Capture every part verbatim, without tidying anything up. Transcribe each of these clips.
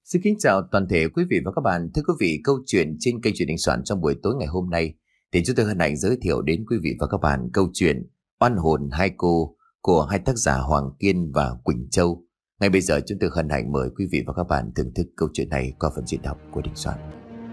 Xin kính chào toàn thể quý vị và các bạn. Thưa quý vị, câu chuyện trên kênh Chuyện Đình Soạn trong buổi tối ngày hôm nay thì chúng tôi hân hạnh giới thiệu đến quý vị và các bạn câu chuyện Oan hồn hai cô của hai tác giả Hoàng Kiên và Quỳnh Châu. Ngay bây giờ chúng tôi hân hạnh mời quý vị và các bạn thưởng thức câu chuyện này qua phần diễn đọc của Đình Soạn.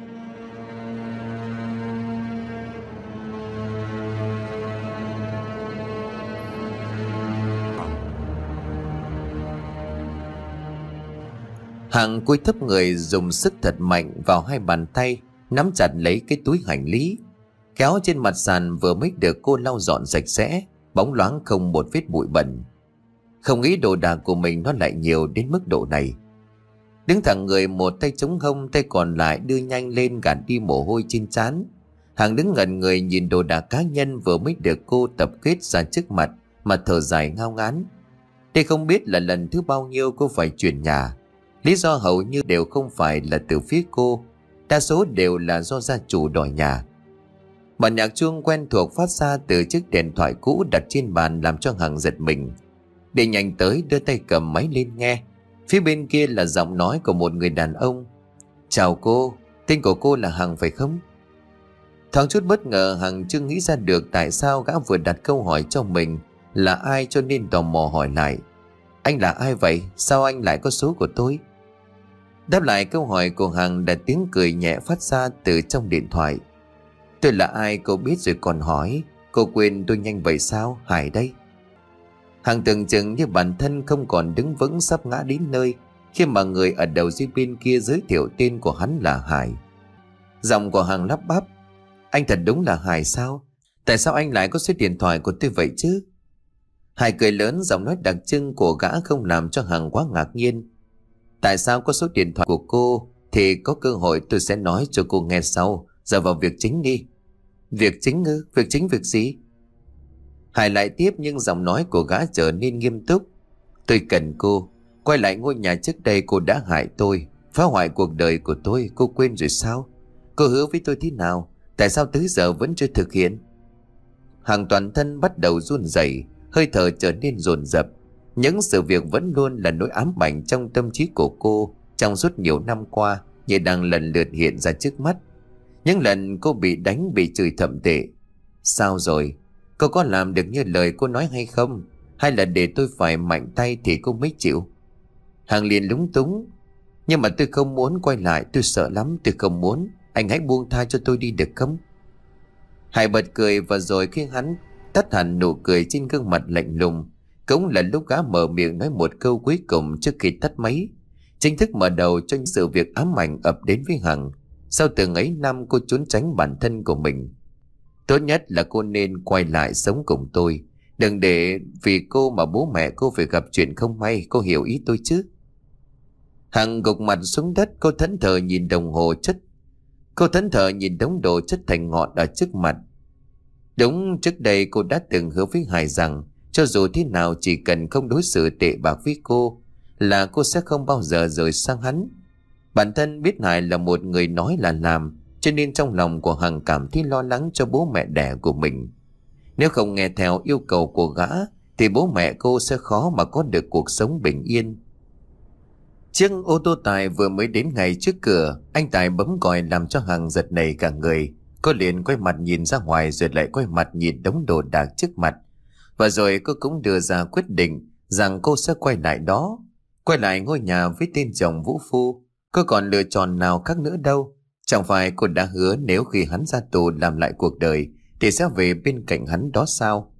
Hằng cúi thấp người dùng sức thật mạnh vào hai bàn tay, nắm chặt lấy cái túi hành lý. Kéo trên mặt sàn vừa mới được cô lau dọn sạch sẽ, bóng loáng không một vết bụi bẩn. Không nghĩ đồ đạc của mình nó lại nhiều đến mức độ này. Đứng thẳng người, một tay chống hông, tay còn lại đưa nhanh lên gạt đi mồ hôi trên trán. Hằng đứng ngẩn người nhìn đồ đạc cá nhân vừa mới được cô tập kết ra trước mặt mà thở dài ngao ngán. Đây không biết là lần thứ bao nhiêu cô phải chuyển nhà. Lý do hầu như đều không phải là từ phía cô, đa số đều là do gia chủ đòi nhà. Bản nhạc chuông quen thuộc phát ra từ chiếc điện thoại cũ đặt trên bàn làm cho Hằng giật mình. Để nhanh tới đưa tay cầm máy lên nghe. Phía bên kia là giọng nói của một người đàn ông. Chào cô, tên của cô là Hằng phải không? Thoáng chút bất ngờ, Hằng chưa nghĩ ra được tại sao gã vừa đặt câu hỏi cho mình là ai, cho nên tò mò hỏi lại. Anh là ai vậy? Sao anh lại có số của tôi? Đáp lại câu hỏi của Hằng là tiếng cười nhẹ phát ra từ trong điện thoại. Tôi là ai cô biết rồi còn hỏi. Cô quên tôi nhanh vậy sao? Hải đây. Hằng tưởng chừng như bản thân không còn đứng vững, sắp ngã đến nơi khi mà người ở đầu dây bên kia giới thiệu tên của hắn là Hải. Giọng của Hằng lắp bắp. Anh thật đúng là Hải sao? Tại sao anh lại có số điện thoại của tôi vậy chứ? Hải cười lớn, giọng nói đặc trưng của gã không làm cho Hằng quá ngạc nhiên. Tại sao có số điện thoại của cô thì có cơ hội tôi sẽ nói cho cô nghe sau. Giờ vào việc chính đi. Việc chính ư? Việc chính việc gì? Hải lại tiếp, nhưng giọng nói của gã trở nên nghiêm túc. Tôi cần cô quay lại ngôi nhà trước đây cô đã hại tôi, phá hoại cuộc đời của tôi. Cô quên rồi sao? Cô hứa với tôi thế nào? Tại sao tới giờ vẫn chưa thực hiện? Hằng toàn thân bắt đầu run rẩy, hơi thở trở nên dồn dập. Những sự việc vẫn luôn là nỗi ám ảnh trong tâm trí của cô trong suốt nhiều năm qua như đang lần lượt hiện ra trước mắt. Những lần cô bị đánh, bị chửi thậm tệ. Sao rồi? Cô có làm được như lời cô nói hay không? Hay là để tôi phải mạnh tay thì cô mới chịu? Hằng liền lúng túng. Nhưng mà tôi không muốn quay lại, tôi sợ lắm, tôi không muốn. Anh hãy buông tha cho tôi đi được không? Hải bật cười, và rồi khi hắn tắt hẳn nụ cười trên gương mặt lạnh lùng, cũng là lúc gã mở miệng nói một câu cuối cùng trước khi tắt máy, chính thức mở đầu cho những sự việc ám ảnh ập đến với Hằng. Sau từng ấy năm cô trốn tránh bản thân của mình, tốt nhất là cô nên quay lại sống cùng tôi. Đừng để vì cô mà bố mẹ cô phải gặp chuyện không may. Cô hiểu ý tôi chứ? Hằng gục mặt xuống đất, cô thẫn thờ nhìn đồng hồ chất Cô thẫn thờ nhìn đống đồ chất thành ngọn ở trước mặt. Đúng, trước đây cô đã từng hứa với Hải rằng cho dù thế nào, chỉ cần không đối xử tệ bạc với cô là cô sẽ không bao giờ rời sang hắn. Bản thân biết Hải là một người nói là làm, cho nên trong lòng của Hằng cảm thấy lo lắng cho bố mẹ đẻ của mình. Nếu không nghe theo yêu cầu của gã thì bố mẹ cô sẽ khó mà có được cuộc sống bình yên. Chiếc ô tô Tài vừa mới đến ngay trước cửa. Anh Tài bấm còi làm cho Hằng giật nảy cả người. Cô liền quay mặt nhìn ra ngoài, rồi lại quay mặt nhìn đống đồ đạc trước mặt. Và rồi cô cũng đưa ra quyết định rằng cô sẽ quay lại đó, quay lại ngôi nhà với tên chồng vũ phu. Cô còn lựa chọn nào khác nữa đâu. Chẳng phải cô đã hứa nếu khi hắn ra tù làm lại cuộc đời thì sẽ về bên cạnh hắn đó sao?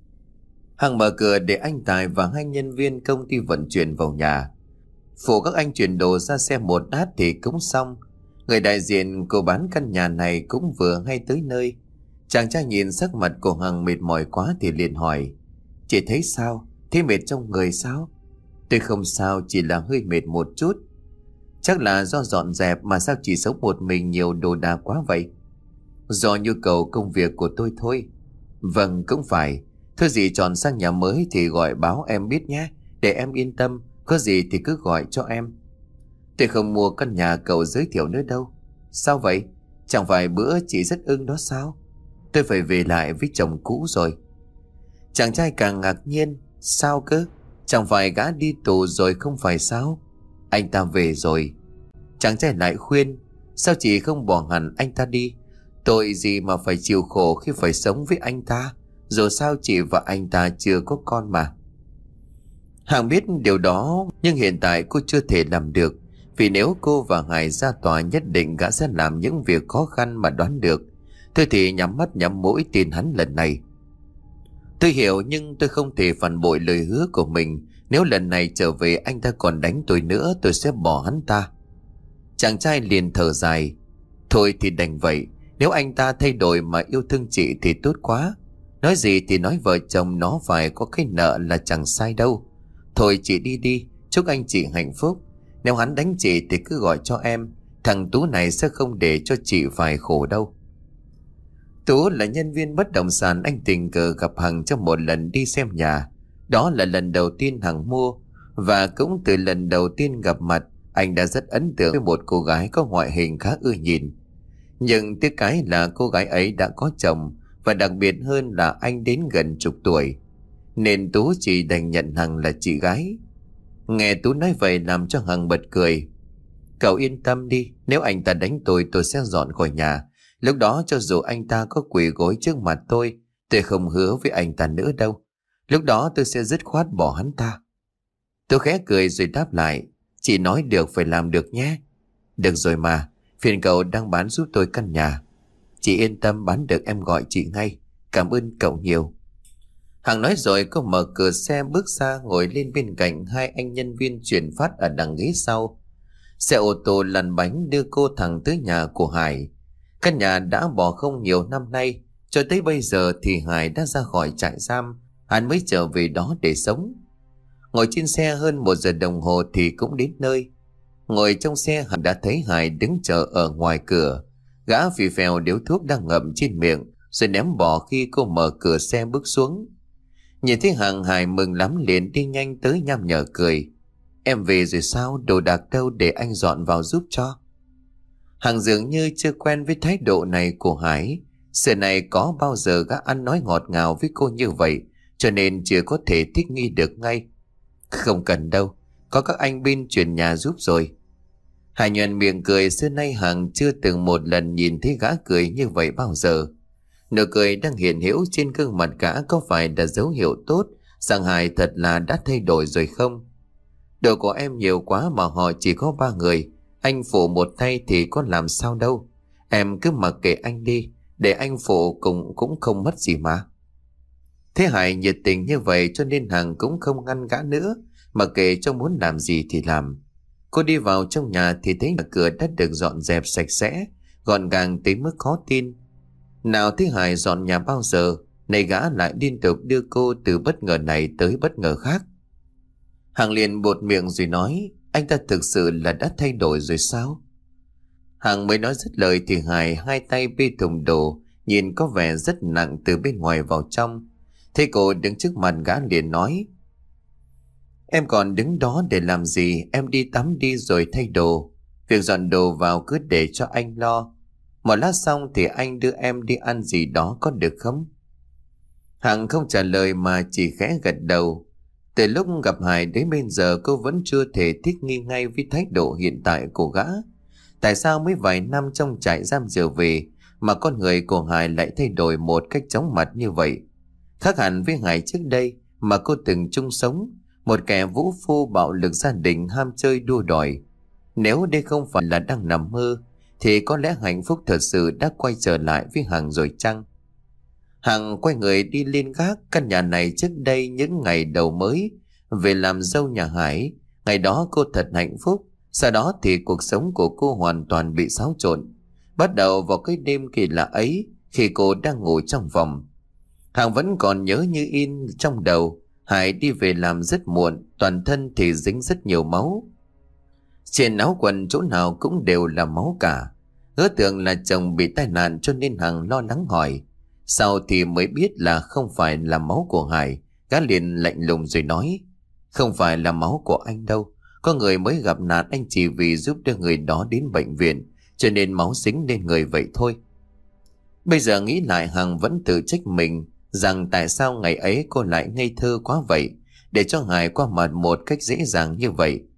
Hằng mở cửa để anh Tài và hai nhân viên công ty vận chuyển vào nhà. Phụ các anh chuyển đồ ra xe một lát thì cũng xong. Người đại diện của bán căn nhà này cũng vừa hay tới nơi. Chàng trai nhìn sắc mặt của Hằng mệt mỏi quá thì liền hỏi. Chị thấy sao? Thấy mệt trong người sao? Tôi không sao, chỉ là hơi mệt một chút. Chắc là do dọn dẹp mà sao chỉ sống một mình nhiều đồ đạc quá vậy? Do nhu cầu công việc của tôi thôi. Vâng, cũng phải. Thôi gì chọn sang nhà mới thì gọi báo em biết nhé, để em yên tâm. Có gì thì cứ gọi cho em. Tôi không mua căn nhà cậu giới thiệu nữa đâu. Sao vậy? Chẳng phải bữa chị rất ưng đó sao? Tôi phải về lại với chồng cũ rồi. Chàng trai càng ngạc nhiên. Sao cơ? Chẳng phải gã đi tù rồi không phải sao? Anh ta về rồi. Chàng trai lại khuyên: sao chị không bỏ hẳn anh ta đi? Tội gì mà phải chịu khổ khi phải sống với anh ta? Dù sao chị và anh ta chưa có con mà. Hằng biết điều đó, nhưng hiện tại cô chưa thể làm được. Vì nếu cô và Hải ra tòa, nhất định gã sẽ làm những việc khó khăn mà đoán được. Tôi thì nhắm mắt nhắm mũi tin hắn lần này. Tôi hiểu, nhưng tôi không thể phản bội lời hứa của mình. Nếu lần này trở về anh ta còn đánh tôi nữa, tôi sẽ bỏ hắn ta. Chàng trai liền thở dài: thôi thì đành vậy. Nếu anh ta thay đổi mà yêu thương chị thì tốt quá. Nói gì thì nói, vợ chồng nó phải có cái nợ là chẳng sai đâu. Thôi chị đi đi, chúc anh chị hạnh phúc. Nếu hắn đánh chị thì cứ gọi cho em. Thằng Tú này sẽ không để cho chị phải khổ đâu. Tú là nhân viên bất động sản. Anh tình cờ gặp Hằng trong một lần đi xem nhà. Đó là lần đầu tiên Hằng mua. Và cũng từ lần đầu tiên gặp mặt, anh đã rất ấn tượng với một cô gái có ngoại hình khá ưa nhìn. Nhưng tiếc cái là cô gái ấy đã có chồng, và đặc biệt hơn là anh đến gần chục tuổi, nên Tú chỉ đành nhận Hằng là chị gái. Nghe Tú nói vậy làm cho Hằng bật cười. Cậu yên tâm đi, nếu anh ta đánh tôi, tôi sẽ dọn khỏi nhà. Lúc đó cho dù anh ta có quỳ gối trước mặt tôi, tôi không hứa với anh ta nữa đâu. Lúc đó tôi sẽ dứt khoát bỏ hắn ta. Tôi khẽ cười rồi đáp lại: chị nói được phải làm được nhé. Được rồi mà, phiền cậu đang bán giúp tôi căn nhà. Chị yên tâm, bán được em gọi chị ngay. Cảm ơn cậu nhiều. Hằng nói rồi cô mở cửa xe bước ra, ngồi lên bên cạnh hai anh nhân viên chuyển phát ở đằng ghế sau. Xe ô tô lăn bánh đưa cô thẳng tới nhà của Hải. Căn nhà đã bỏ không nhiều năm nay, cho tới bây giờ thì Hải đã ra khỏi trại giam, hắn mới trở về đó để sống. Ngồi trên xe hơn một giờ đồng hồ thì cũng đến nơi. Ngồi trong xe, Hằng đã thấy Hải đứng chờ ở ngoài cửa. Gã phì phèo điếu thuốc đang ngậm trên miệng, rồi ném bỏ khi cô mở cửa xe bước xuống. Nhìn thấy Hằng, Hải mừng lắm liền đi nhanh tới nhăm nhở cười: em về rồi sao? Đồ đạc đâu, để anh dọn vào giúp cho. Hằng dường như chưa quen với thái độ này của Hải. Xưa này có bao giờ gã ăn nói ngọt ngào với cô như vậy, cho nên chưa có thể thích nghi được ngay. Không cần đâu, có các anh bên chuyển nhà giúp rồi. Hải nhuận miệng cười, xưa nay Hằng chưa từng một lần nhìn thấy gã cười như vậy bao giờ. Nụ cười đang hiện hữu trên gương mặt gã có phải là dấu hiệu tốt rằng Hải thật là đã thay đổi rồi không? Đồ của em nhiều quá mà họ chỉ có ba người, anh phụ một tay thì có làm sao đâu. Em cứ mặc kệ anh đi, để anh phụ cũng cũng không mất gì mà. Thế Hải nhiệt tình như vậy cho nên Hằng cũng không ngăn gã nữa, mà kệ cho muốn làm gì thì làm. Cô đi vào trong nhà thì thấy cửa đã được dọn dẹp sạch sẽ, gọn gàng tới mức khó tin. Nào thấy Hải dọn nhà bao giờ, này gã lại liên tục đưa cô từ bất ngờ này tới bất ngờ khác. Hằng liền buột miệng rồi nói: anh ta thực sự là đã thay đổi rồi sao? Hằng mới nói dứt lời thì Hải hai tay bê thùng đồ, nhìn có vẻ rất nặng từ bên ngoài vào trong. Thấy cô đứng trước mặt, gã liền nói: em còn đứng đó để làm gì? Em đi tắm đi rồi thay đồ. Việc dọn đồ vào cứ để cho anh lo. Một lát xong thì anh đưa em đi ăn gì đó có được không? Hằng không trả lời mà chỉ khẽ gật đầu. Từ lúc gặp Hải đến bây giờ cô vẫn chưa thể thích nghi ngay với thái độ hiện tại của gã. Tại sao mới vài năm trong trại giam giờ về mà con người của Hải lại thay đổi một cách chóng mặt như vậy? Khác hẳn với Hải trước đây mà cô từng chung sống, một kẻ vũ phu bạo lực gia đình, ham chơi đua đòi. Nếu đây không phải là đang nằm mơ thì có lẽ hạnh phúc thật sự đã quay trở lại với Hằng rồi chăng? Hằng quay người đi lên gác. Căn nhà này trước đây những ngày đầu mới về làm dâu nhà Hải, ngày đó cô thật hạnh phúc. Sau đó thì cuộc sống của cô hoàn toàn bị xáo trộn. Bắt đầu vào cái đêm kỳ lạ ấy, khi cô đang ngủ trong phòng, Hằng vẫn còn nhớ như in trong đầu. Hải đi về làm rất muộn, toàn thân thì dính rất nhiều máu. Trên áo quần chỗ nào cũng đều là máu cả. Hứa tưởng là chồng bị tai nạn cho nên Hằng lo lắng hỏi. Sau thì mới biết là không phải là máu của Hải. Gã liền lạnh lùng rồi nói: không phải là máu của anh đâu. Có người mới gặp nạn, anh chỉ vì giúp đưa người đó đến bệnh viện cho nên máu dính lên người vậy thôi. Bây giờ nghĩ lại, Hằng vẫn tự trách mình rằng tại sao ngày ấy cô lại ngây thơ quá vậy, để cho Hải qua mặt một cách dễ dàng như vậy.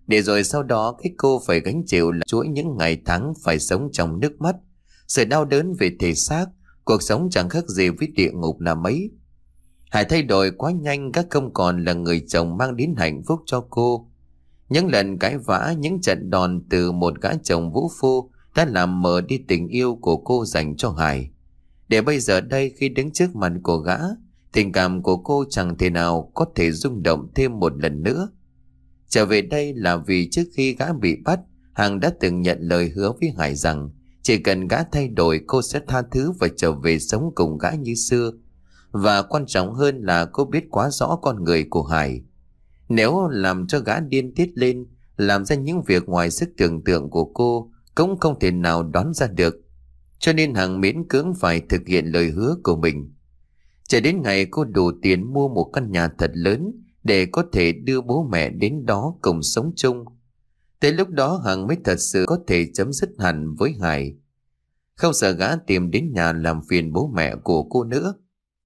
Để rồi sau đó cái cô phải gánh chịu là chuỗi những ngày tháng phải sống trong nước mắt, sự đau đớn về thể xác. Cuộc sống chẳng khác gì với địa ngục là mấy. Hải thay đổi quá nhanh, gã không còn là người chồng mang đến hạnh phúc cho cô. Những lần cãi vã, những trận đòn từ một gã chồng vũ phu đã làm mờ đi tình yêu của cô dành cho Hải. Để bây giờ đây khi đứng trước mặt của gã, tình cảm của cô chẳng thể nào có thể rung động thêm một lần nữa. Trở về đây là vì trước khi gã bị bắt, Hằng đã từng nhận lời hứa với Hải rằng chỉ cần gã thay đổi cô sẽ tha thứ và trở về sống cùng gã như xưa. Và quan trọng hơn là cô biết quá rõ con người của Hải. Nếu làm cho gã điên tiết lên, làm ra những việc ngoài sức tưởng tượng của cô, cũng không thể nào đoán ra được. Cho nên Hằng miễn cưỡng phải thực hiện lời hứa của mình. Chờ đến ngày cô đủ tiền mua một căn nhà thật lớn để có thể đưa bố mẹ đến đó cùng sống chung. Tới lúc đó Hằng mới thật sự có thể chấm dứt hẳn với Hải, không sợ gã tìm đến nhà làm phiền bố mẹ của cô nữa.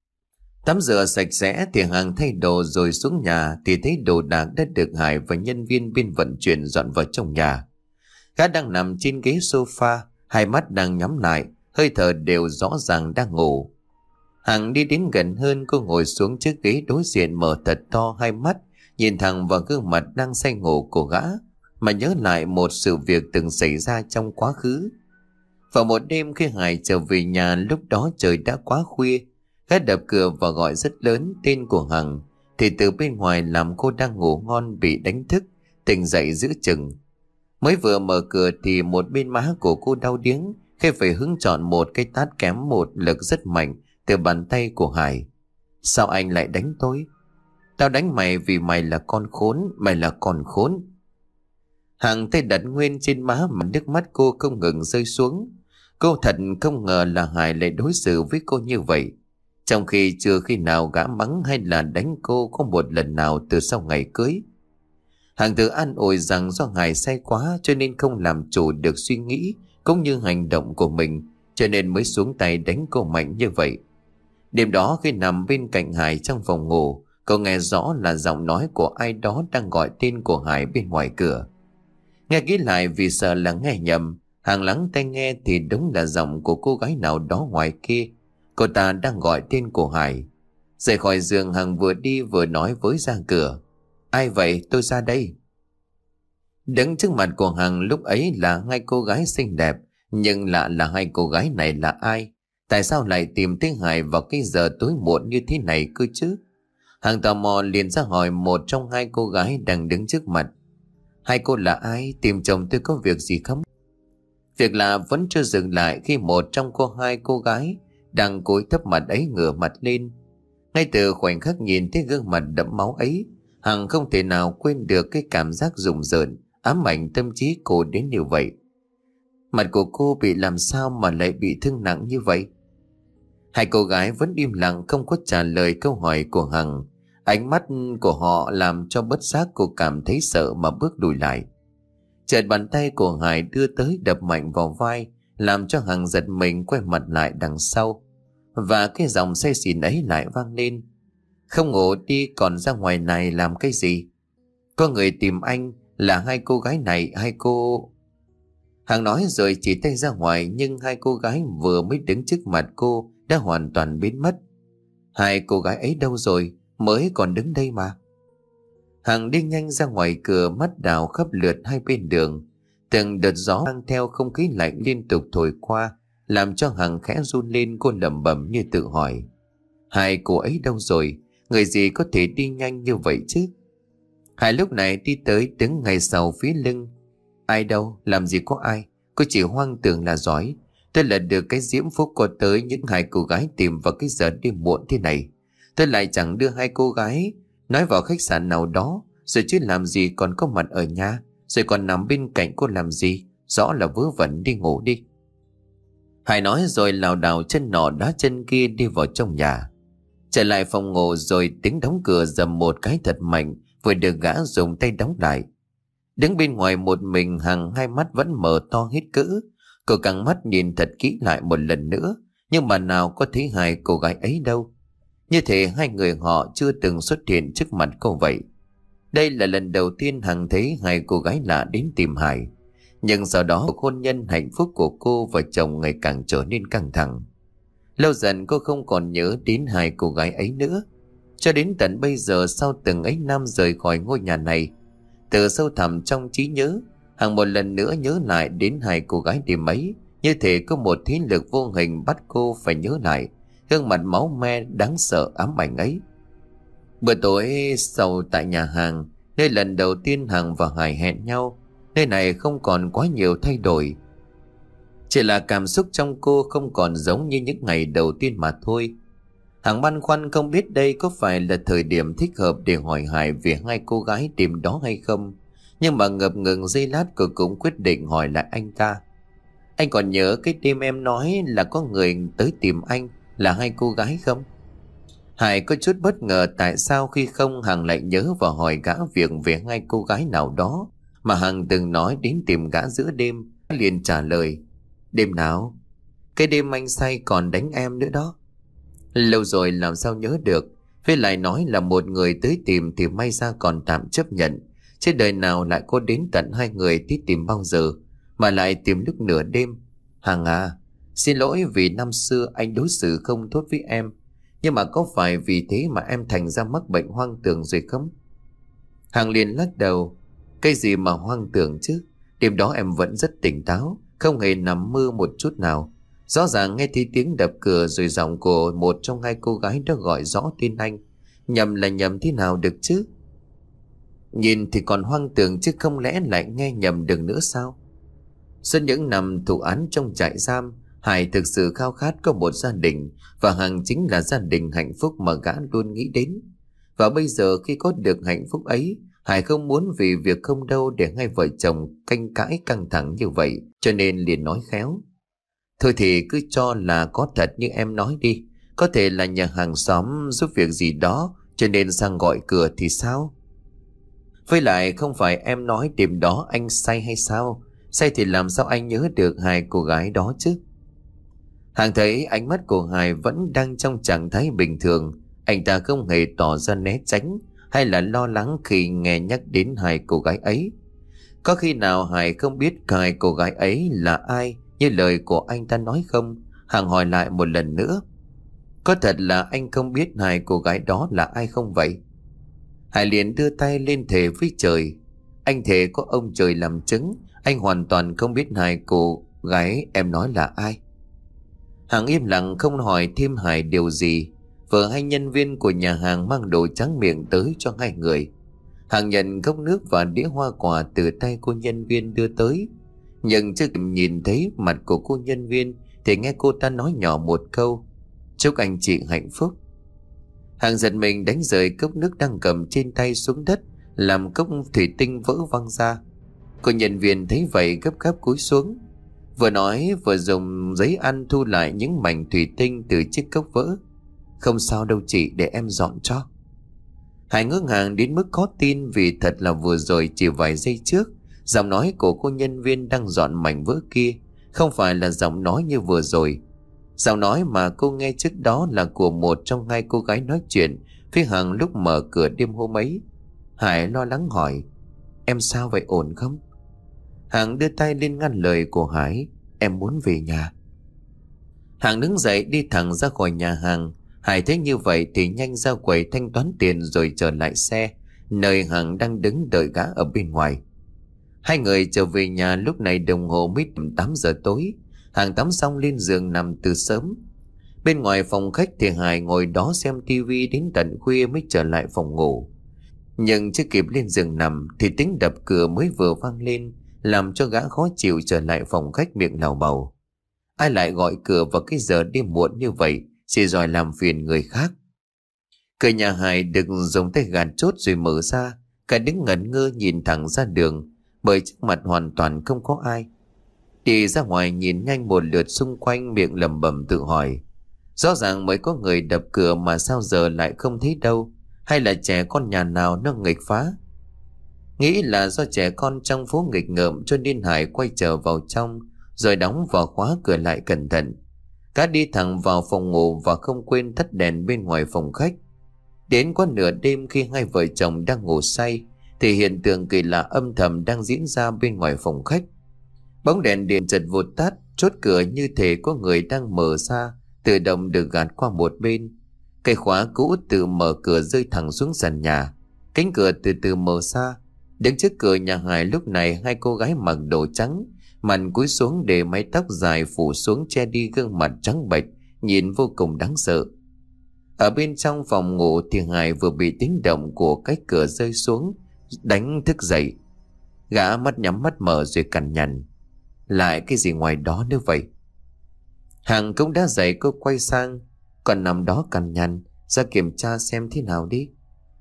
Tắm rửa sạch sẽ thì Hằng thay đồ rồi xuống nhà thì thấy đồ đạc đã được Hải và nhân viên bên vận chuyển dọn vào trong nhà. Gã đang nằm trên ghế sofa, hai mắt đang nhắm lại, hơi thở đều rõ ràng đang ngủ. Hằng đi đến gần hơn, cô ngồi xuống chiếc ghế đối diện, mở thật to hai mắt, nhìn thẳng vào gương mặt đang say ngủ của gã, mà nhớ lại một sự việc từng xảy ra trong quá khứ. Vào một đêm khi Hải trở về nhà, lúc đó trời đã quá khuya, gã đập cửa và gọi rất lớn tên của Hằng, thì từ bên ngoài làm cô đang ngủ ngon bị đánh thức, tỉnh dậy giữa chừng. Mới vừa mở cửa thì một bên má của cô đau điếng khi phải hứng chọn một cái tát kém một lực rất mạnh từ bàn tay của Hải. Sao anh lại đánh tôi? Tao đánh mày vì mày là con khốn, mày là con khốn. Hằng tay đặt nguyên trên má mà nước mắt cô không ngừng rơi xuống. Cô thật không ngờ là Hải lại đối xử với cô như vậy, trong khi chưa khi nào gã mắng hay là đánh cô có một lần nào từ sau ngày cưới. Hằng tự an ủi rằng do Hải say quá cho nên không làm chủ được suy nghĩ cũng như hành động của mình, cho nên mới xuống tay đánh cô mạnh như vậy. Đêm đó khi nằm bên cạnh Hải trong phòng ngủ, cô nghe rõ là giọng nói của ai đó đang gọi tên của Hải bên ngoài cửa. Nghe kỹ lại vì sợ là nghe nhầm, Hằng lắng tai nghe thì đúng là giọng của cô gái nào đó ngoài kia. Cô ta đang gọi tên của Hải. Rời khỏi giường, Hằng vừa đi vừa nói với ra cửa. Ai vậy, tôi ra đây. Đứng trước mặt của Hằng lúc ấy là hai cô gái xinh đẹp, nhưng lạ là hai cô gái này là ai? Tại sao lại tìm tới Hải vào cái giờ tối muộn như thế này cơ chứ? Hằng tò mò liền ra hỏi một trong hai cô gái đang đứng trước mặt. Hai cô là ai? Tìm chồng tôi có việc gì không? Việc lạ vẫn chưa dừng lại khi một trong cô hai cô gái đang cúi thấp mặt ấy ngửa mặt lên. Ngay từ khoảnh khắc nhìn thấy gương mặt đẫm máu ấy, Hằng không thể nào quên được cái cảm giác rùng rợn, ám ảnh tâm trí cô đến như vậy. Mặt của cô bị làm sao mà lại bị thương nặng như vậy? Hai cô gái vẫn im lặng không có trả lời câu hỏi của Hằng. Ánh mắt của họ làm cho bất giác cô cảm thấy sợ mà bước lùi lại. Chợt bàn tay của Hải đưa tới đập mạnh vào vai, làm cho Hằng giật mình quay mặt lại đằng sau. Và cái giọng say xỉn ấy lại vang lên. Không ngủ đi còn ra ngoài này làm cái gì? Có người tìm anh, là hai cô gái này, hai cô... Hằng nói rồi chỉ tay ra ngoài, nhưng hai cô gái vừa mới đứng trước mặt cô đã hoàn toàn biến mất. Hai cô gái ấy đâu rồi? Mới còn đứng đây mà. Hằng đi nhanh ra ngoài cửa, mắt đảo khắp lượt hai bên đường. Từng đợt gió mang theo không khí lạnh liên tục thổi qua, làm cho Hằng khẽ run lên. Cô lẩm bẩm như tự hỏi, hai cô ấy đâu rồi? Người gì có thể đi nhanh như vậy chứ? Hải lúc này đi tới đứng ngay sau phía lưng. Ai đâu? Làm gì có ai? Cô chỉ hoang tưởng là giỏi. Tôi là được cái diễm phúc có tới những hai cô gái tìm vào cái giờ đêm muộn thế này. Tôi lại chẳng đưa hai cô gái nói vào khách sạn nào đó, rồi chứ làm gì còn có mặt ở nhà, rồi còn nằm bên cạnh cô làm gì? Rõ là vớ vẩn, đi ngủ đi. Hải nói rồi lảo đảo chân nọ đá chân kia đi vào trong nhà. Trở lại phòng ngủ rồi tiếng đóng cửa dầm một cái thật mạnh, vừa được gã dùng tay đóng lại. Đứng bên ngoài một mình, Hằng hai mắt vẫn mở to hết cỡ. Cô căng mắt nhìn thật kỹ lại một lần nữa, nhưng mà nào có thấy hai cô gái ấy đâu. Như thể hai người họ chưa từng xuất hiện trước mặt cô vậy. Đây là lần đầu tiên Hằng thấy hai cô gái lạ đến tìm Hải. Nhưng sau đó cuộc hôn nhân hạnh phúc của cô và chồng ngày càng trở nên căng thẳng. Lâu dần cô không còn nhớ đến hai cô gái ấy nữa. Cho đến tận bây giờ, sau từng ấy năm rời khỏi ngôi nhà này, từ sâu thẳm trong trí nhớ, Hằng một lần nữa nhớ lại đến hai cô gái đêm ấy, như thể có một thế lực vô hình bắt cô phải nhớ lại gương mặt máu me đáng sợ ám ảnh ấy. Bữa tối sau tại nhà hàng, nơi lần đầu tiên Hằng và Hải hẹn nhau, nơi này không còn quá nhiều thay đổi. Chỉ là cảm xúc trong cô không còn giống như những ngày đầu tiên mà thôi. Hằng băn khoăn không biết đây có phải là thời điểm thích hợp để hỏi Hải về hai cô gái đêm đó hay không. Nhưng mà ngập ngừng giây lát, cô cũng quyết định hỏi lại anh ta. Anh còn nhớ cái đêm em nói là có người tới tìm anh là hai cô gái không? Hải có chút bất ngờ tại sao khi không Hằng lại nhớ và hỏi gã việc về hai cô gái nào đó mà Hằng từng nói đến tìm gã giữa đêm. Liền trả lời: Đêm nào? Cái đêm anh say còn đánh em nữa đó. Lâu rồi làm sao nhớ được. Với lại nói là một người tới tìm thì may ra còn tạm chấp nhận, chứ đời nào lại có đến tận hai người tới tìm bao giờ, mà lại tìm lúc nửa đêm. Hằng à, xin lỗi vì năm xưa anh đối xử không tốt với em, nhưng mà có phải vì thế mà em thành ra mắc bệnh hoang tưởng rồi không? Hằng liền lắc đầu: Cái gì mà hoang tưởng chứ? Đêm đó em vẫn rất tỉnh táo, không hề nằm mơ một chút nào. Rõ ràng nghe thấy tiếng đập cửa, rồi giọng của một trong hai cô gái đó gọi rõ tên anh. Nhầm là nhầm thế nào được chứ? Nhìn thì còn hoang tưởng chứ không lẽ lại nghe nhầm được nữa sao? Suốt những năm thụ án trong trại giam, Hải thực sự khao khát có một gia đình, và Hằng chính là gia đình hạnh phúc mà gã luôn nghĩ đến. Và bây giờ khi có được hạnh phúc ấy, Hải không muốn vì việc không đâu để hai vợ chồng canh cãi căng thẳng như vậy, cho nên liền nói khéo: Thôi thì cứ cho là có thật như em nói đi. Có thể là nhà hàng xóm giúp việc gì đó cho nên sang gọi cửa thì sao? Với lại không phải em nói đêm đó anh say hay sao? Say thì làm sao anh nhớ được hai cô gái đó chứ? Hằng thấy ánh mắt của Hải vẫn đang trong trạng thái bình thường. Anh ta không hề tỏ ra né tránh hay là lo lắng khi nghe nhắc đến hai cô gái ấy. Có khi nào Hải không biết hai cô gái ấy là ai như lời của anh ta nói không? Hằng hỏi lại một lần nữa: Có thật là anh không biết hai cô gái đó là ai không vậy? Hải liền đưa tay lên thề với trời: Anh thề có ông trời làm chứng, anh hoàn toàn không biết hai cô gái em nói là ai. Hằng im lặng không hỏi thêm Hải điều gì. Vợ hay nhân viên của nhà hàng mang đồ tráng miệng tới cho hai người. Hằng nhận cốc nước và đĩa hoa quả từ tay cô nhân viên đưa tới. Nhưng chưa kịp nhìn thấy mặt của cô nhân viên thì nghe cô ta nói nhỏ một câu: Chúc anh chị hạnh phúc. Hằng giật mình đánh rơi cốc nước đang cầm trên tay xuống đất, làm cốc thủy tinh vỡ văng ra. Cô nhân viên thấy vậy gấp gáp cúi xuống, vừa nói vừa dùng giấy ăn thu lại những mảnh thủy tinh từ chiếc cốc vỡ. Không sao đâu chị, để em dọn cho. Hải ngỡ ngàng đến mức khó tin, vì thật là vừa rồi chỉ vài giây trước, giọng nói của cô nhân viên đang dọn mảnh vỡ kia không phải là giọng nói như vừa rồi. Giọng nói mà cô nghe trước đó là của một trong hai cô gái nói chuyện với Hằng lúc mở cửa đêm hôm ấy. Hải lo lắng hỏi: Em sao vậy, ổn không? Hằng đưa tay lên ngăn lời của Hải: Em muốn về nhà. Hằng đứng dậy đi thẳng ra khỏi nhà hàng. Hải thấy như vậy thì nhanh ra quầy thanh toán tiền rồi trở lại xe, nơi Hằng đang đứng đợi gã ở bên ngoài. Hai người trở về nhà lúc này đồng hồ mới tám giờ tối. Hằng tắm xong lên giường nằm từ sớm. Bên ngoài phòng khách thì Hải ngồi đó xem tivi đến tận khuya mới trở lại phòng ngủ. Nhưng chưa kịp lên giường nằm thì tiếng đập cửa mới vừa vang lên, làm cho gã khó chịu trở lại phòng khách miệng lào bầu. Ai lại gọi cửa vào cái giờ đêm muộn như vậy, chỉ rồi làm phiền người khác. Cửa nhà Hải được dùng tay gạt chốt rồi mở ra. Cả đứng ngẩn ngơ nhìn thẳng ra đường, bởi trước mặt hoàn toàn không có ai. Đi ra ngoài nhìn nhanh một lượt xung quanh, miệng lẩm bẩm tự hỏi: Rõ ràng mới có người đập cửa mà sao giờ lại không thấy đâu? Hay là trẻ con nhà nào nó nghịch phá? Nghĩ là do trẻ con trong phố nghịch ngợm cho nên Hải quay trở vào trong, rồi đóng vào khóa cửa lại cẩn thận. Cá đi thẳng vào phòng ngủ và không quên tắt đèn bên ngoài phòng khách. Đến quá nửa đêm khi hai vợ chồng đang ngủ say thì hiện tượng kỳ lạ âm thầm đang diễn ra bên ngoài phòng khách. Bóng đèn điện chợt vụt tắt, chốt cửa như thể có người đang mở ra, tự động được gạt qua một bên. Cây khóa cũ tự mở cửa rơi thẳng xuống sàn nhà. Cánh cửa từ từ mở ra. Đứng trước cửa nhà Hải lúc này hai cô gái mặc đồ trắng, mặt cúi xuống để mái tóc dài phủ xuống che đi gương mặt trắng bệch, nhìn vô cùng đáng sợ. Ở bên trong phòng ngủ thì Hải vừa bị tiếng động của cái cửa rơi xuống đánh thức dậy. Gã mắt nhắm mắt mở rồi cằn nhằn: lại cái gì ngoài đó nữa vậy? Hằng cũng đã dậy, cô quay sang: còn nằm đó cằn nhằn, ra kiểm tra xem thế nào đi.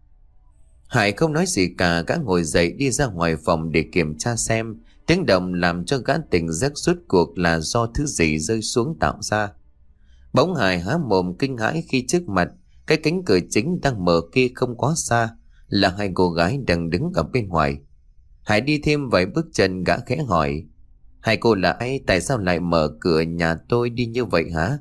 Hải không nói gì cả, gã ngồi dậy đi ra ngoài phòng để kiểm tra xem tiếng động làm cho gã tỉnh giấc rốt cuộc là do thứ gì rơi xuống tạo ra. Bỗng Hải há mồm kinh hãi khi trước mặt cái cánh cửa chính đang mở kia không quá xa là hai cô gái đang đứng ở bên ngoài. Hải đi thêm vài bước chân, gã khẽ hỏi: hai cô là ai? Tại sao lại mở cửa nhà tôi đi như vậy hả?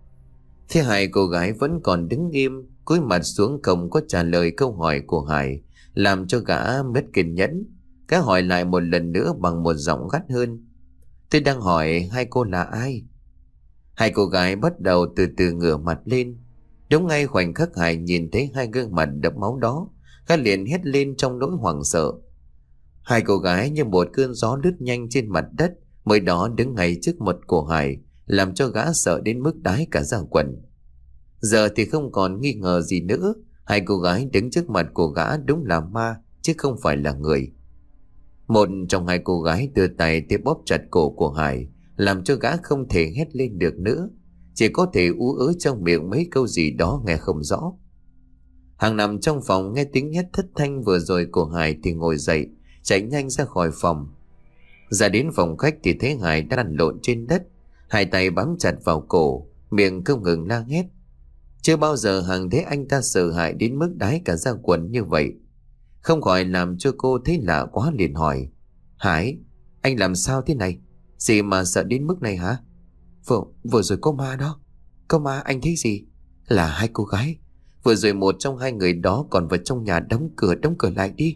Thế hai cô gái vẫn còn đứng im, cúi mặt xuống không có trả lời câu hỏi của Hải, làm cho gã mất kiên nhẫn. Gã hỏi lại một lần nữa bằng một giọng gắt hơn: tôi đang hỏi hai cô là ai? Hai cô gái bắt đầu từ từ ngửa mặt lên. Đúng ngay khoảnh khắc Hải nhìn thấy hai gương mặt đẫm máu đó, gã liền hét lên trong nỗi hoảng sợ. Hai cô gái như một cơn gió lướt nhanh trên mặt đất, mới đó đứng ngay trước mặt của Hải, làm cho gã sợ đến mức đái cả da quần. Giờ thì không còn nghi ngờ gì nữa, hai cô gái đứng trước mặt của gã đúng là ma chứ không phải là người. Một trong hai cô gái đưa tay tiếp bóp chặt cổ của Hải, làm cho gã không thể hét lên được nữa, chỉ có thể ú ớ trong miệng mấy câu gì đó nghe không rõ. Hằng nằm trong phòng nghe tiếng hét thất thanh vừa rồi của Hải thì ngồi dậy, chạy nhanh ra khỏi phòng. Ra đến phòng khách thì thấy Hải đang lăn lộn trên đất, hai tay bám chặt vào cổ, miệng không ngừng la hét. Chưa bao giờ Hằng thấy anh ta sợ hãi đến mức đái cả da quần như vậy. Không khỏi làm cho cô thấy lạ quá, liền hỏi: Hải, anh làm sao thế này? Gì mà sợ đến mức này hả? Vừa, vừa rồi có ma đó. Có ma, anh thấy gì? Là hai cô gái. Vừa rồi một trong hai người đó còn vào trong nhà, đóng cửa, đóng cửa lại đi.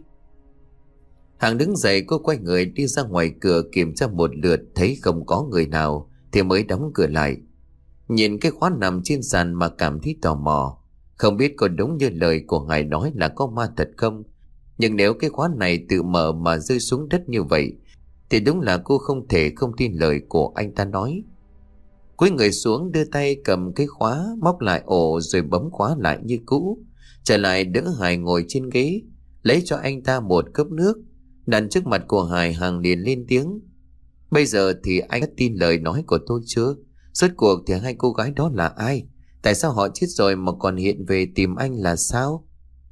Hằng đứng dậy, cô quay người đi ra ngoài cửa kiểm tra một lượt, thấy không có người nào thì mới đóng cửa lại. Nhìn cái khóa nằm trên sàn mà cảm thấy tò mò, không biết có đúng như lời của Hải nói là có ma thật không. Nhưng nếu cái khóa này tự mở mà rơi xuống đất như vậy thì đúng là cô không thể không tin lời của anh ta nói. Cúi người xuống, đưa tay cầm cái khóa, móc lại ổ rồi bấm khóa lại như cũ, trở lại đỡ Hải ngồi trên ghế, lấy cho anh ta một cốc nước đặt trước mặt của Hải. Hằng liền lên tiếng: bây giờ thì anh đã tin lời nói của tôi chưa? Rốt cuộc thì hai cô gái đó là ai? Tại sao họ chết rồi mà còn hiện về tìm anh là sao?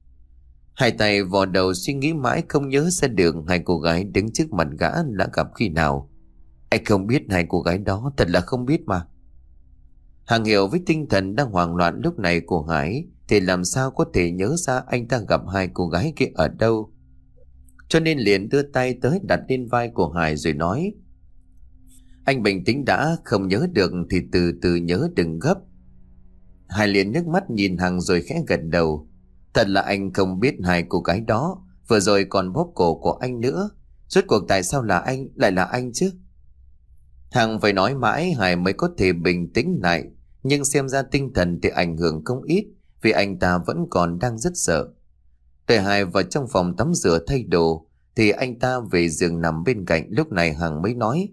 Hai tay vò đầu suy nghĩ mãi không nhớ ra được hai cô gái đứng trước mặt gã đã gặp khi nào. Anh không biết hai cô gái đó, thật là không biết mà. Hằng hiểu với tinh thần đang hoảng loạn lúc này của Hải thì làm sao có thể nhớ ra anh ta gặp hai cô gái kia ở đâu. Cho nên liền đưa tay tới đặt lên vai của Hải rồi nói: anh bình tĩnh đã, không nhớ được thì từ từ nhớ, đừng gấp. Hải liền nước mắt nhìn Hằng rồi khẽ gật đầu. Thật là anh không biết hai cô gái đó, vừa rồi còn bóp cổ của anh nữa. Rốt cuộc tại sao là anh, lại là anh chứ? Hằng phải nói mãi Hải mới có thể bình tĩnh lại, nhưng xem ra tinh thần thì ảnh hưởng không ít, vì anh ta vẫn còn đang rất sợ. Đợi Hải vào trong phòng tắm rửa thay đồ thì anh ta về giường nằm bên cạnh. Lúc này Hằng mới nói: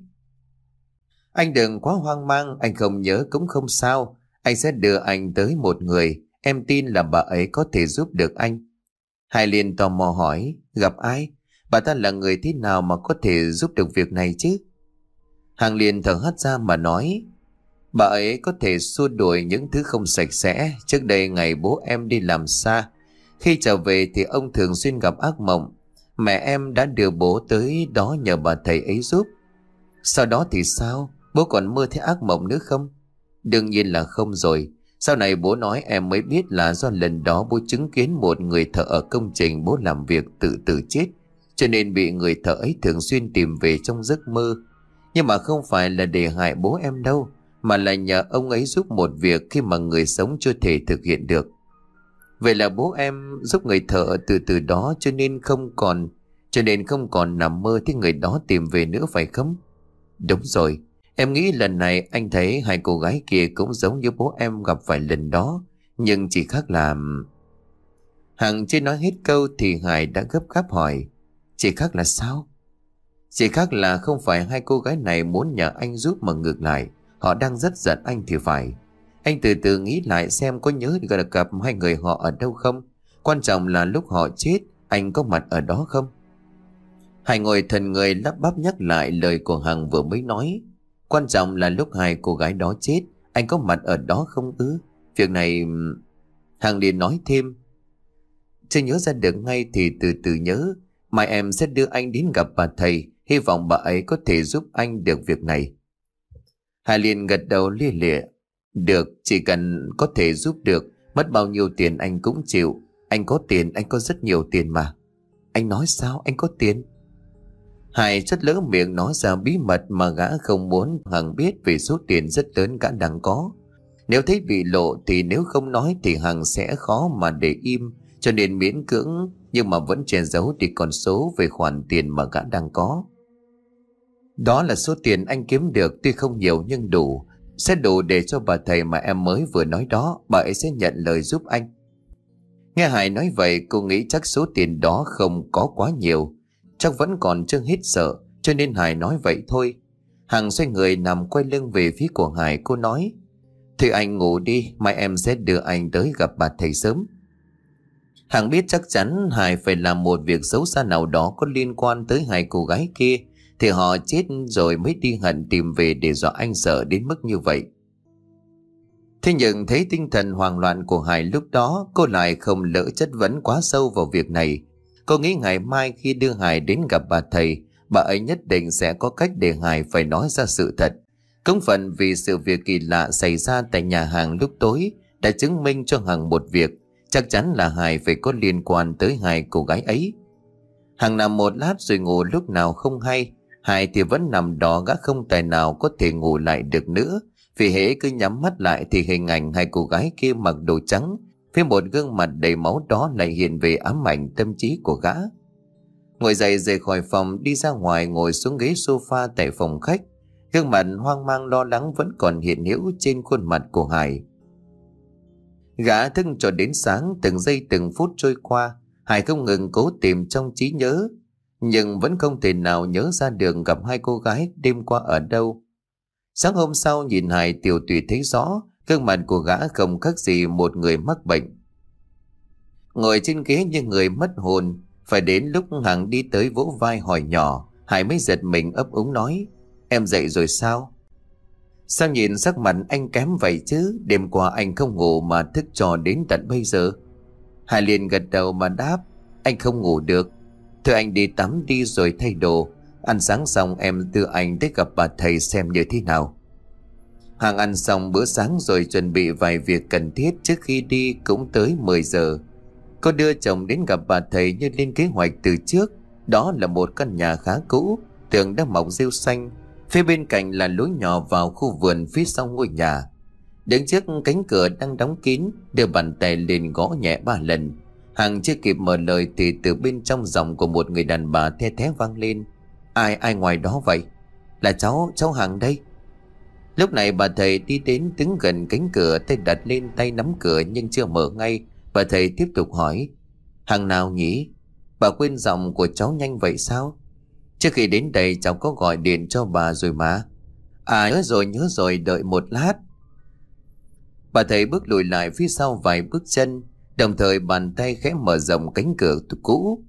anh đừng quá hoang mang, anh không nhớ cũng không sao. Anh sẽ đưa anh tới một người, em tin là bà ấy có thể giúp được anh. Hải liền tò mò hỏi: gặp ai? Bà ta là người thế nào mà có thể giúp được việc này chứ? Hằng liền thở hắt ra mà nói: bà ấy có thể xua đuổi những thứ không sạch sẽ. Trước đây ngày bố em đi làm xa, khi trở về thì ông thường xuyên gặp ác mộng. Mẹ em đã đưa bố tới đó nhờ bà thầy ấy giúp. Sau đó thì sao? Bố còn mơ thấy ác mộng nữa không? Đương nhiên là không rồi. Sau này bố nói em mới biết là do lần đó bố chứng kiến một người thợ ở công trình bố làm việc tự tử chết, cho nên bị người thợ ấy thường xuyên tìm về trong giấc mơ. Nhưng mà không phải là để hại bố em đâu, mà là nhờ ông ấy giúp một việc khi mà người sống chưa thể thực hiện được. Vậy là bố em giúp người thợ từ từ đó cho nên không còn cho nên không còn nằm mơ thấy người đó tìm về nữa phải không? Đúng rồi, em nghĩ lần này anh thấy hai cô gái kia cũng giống như bố em gặp phải lần đó, nhưng chỉ khác là... Hằng chưa nói hết câu thì Hải đã gấp gáp hỏi, chỉ khác là sao? Chỉ khác là không phải hai cô gái này muốn nhờ anh giúp mà ngược lại, họ đang rất giận anh thì phải. Anh từ từ nghĩ lại xem có nhớ được gặp hai người họ ở đâu không. Quan trọng là lúc họ chết, anh có mặt ở đó không? Hải ngồi thần người lắp bắp nhắc lại lời của Hằng vừa mới nói. Quan trọng là lúc hai cô gái đó chết, anh có mặt ở đó không ư? Việc này... Hằng liền nói thêm, chưa nhớ ra được ngay thì từ từ nhớ. Mai em sẽ đưa anh đến gặp bà thầy, hy vọng bà ấy có thể giúp anh được việc này. Hải liền gật đầu lia lịa. Được, chỉ cần có thể giúp được, mất bao nhiêu tiền anh cũng chịu. Anh có tiền, anh có rất nhiều tiền mà. Anh nói sao anh có tiền? Hải chất lỡ miệng nói ra bí mật mà gã không muốn Hằng biết về số tiền rất lớn gã đang có. Nếu thấy bị lộ thì nếu không nói thì Hằng sẽ khó mà để im, cho nên miễn cưỡng nhưng mà vẫn che giấu đi con số về khoản tiền mà gã đang có. Đó là số tiền anh kiếm được, tuy không nhiều nhưng đủ, sẽ đủ để cho bà thầy mà em mới vừa nói đó, bà ấy sẽ nhận lời giúp anh. Nghe Hải nói vậy, cô nghĩ chắc số tiền đó không có quá nhiều, chắc vẫn còn chưa hết sợ, cho nên Hải nói vậy thôi. Hằng xoay người nằm quay lưng về phía của Hải, cô nói, thì anh ngủ đi, mai em sẽ đưa anh tới gặp bà thầy sớm. Hằng biết chắc chắn Hải phải làm một việc xấu xa nào đó có liên quan tới hai cô gái kia, thì họ chết rồi mới đi hận tìm về để dọa anh sợ đến mức như vậy. Thế nhưng thấy tinh thần hoang loạn của Hải lúc đó, cô lại không lỡ chất vấn quá sâu vào việc này. Cô nghĩ ngày mai khi đưa Hải đến gặp bà thầy, bà ấy nhất định sẽ có cách để Hải phải nói ra sự thật. Cũng phần vì sự việc kỳ lạ xảy ra tại nhà hàng lúc tối đã chứng minh cho Hằng một việc, chắc chắn là Hải phải có liên quan tới hai cô gái ấy. Hằng nằm một lát rồi ngủ lúc nào không hay. Hải thì vẫn nằm đó, gã không tài nào có thể ngủ lại được nữa, vì hễ cứ nhắm mắt lại thì hình ảnh hai cô gái kia mặc đồ trắng với một gương mặt đầy máu đó lại hiện về ám ảnh tâm trí của gã. Ngồi dậy rời khỏi phòng, đi ra ngoài ngồi xuống ghế sofa tại phòng khách. Gương mặt hoang mang lo lắng vẫn còn hiện hữu trên khuôn mặt của Hải. Gã thức cho đến sáng, từng giây từng phút trôi qua, Hải không ngừng cố tìm trong trí nhớ, nhưng vẫn không thể nào nhớ ra được gặp hai cô gái đêm qua ở đâu. Sáng hôm sau nhìn Hải tiểu tụy thấy rõ, gương mặt của gã không khác gì một người mắc bệnh. Ngồi trên ghế như người mất hồn, phải đến lúc Hằng đi tới vỗ vai hỏi nhỏ, Hải mới giật mình ấp úng nói, em dậy rồi sao? Sao nhìn sắc mặt anh kém vậy chứ, đêm qua anh không ngủ mà thức cho đến tận bây giờ. Hải liền gật đầu mà đáp, anh không ngủ được. Thôi anh đi tắm đi rồi thay đồ, ăn sáng xong em đưa anh tới gặp bà thầy xem như thế nào. Hằng ăn xong bữa sáng rồi chuẩn bị vài việc cần thiết trước khi đi, cũng tới mười giờ. Cô đưa chồng đến gặp bà thầy như lên kế hoạch từ trước. Đó là một căn nhà khá cũ, tường đã mọc rêu xanh, phía bên cạnh là lối nhỏ vào khu vườn phía sau ngôi nhà. Đứng trước cánh cửa đang đóng kín, đưa bàn tay lên gõ nhẹ ba lần. Hằng chưa kịp mở lời thì từ bên trong giọng của một người đàn bà the thé vang lên, ai ai ngoài đó vậy? Là cháu, cháu Hằng đây. Lúc này bà thầy đi đến đứng gần cánh cửa, tay đặt lên tay nắm cửa nhưng chưa mở ngay. Bà thầy tiếp tục hỏi, Hằng nào nhỉ? Bà quên giọng của cháu nhanh vậy sao? Trước khi đến đây cháu có gọi điện cho bà rồi mà. À nhớ rồi nhớ rồi, đợi một lát. Bà thầy bước lùi lại phía sau vài bước chân, đồng thời bàn tay khẽ mở rộng cánh cửa cũ.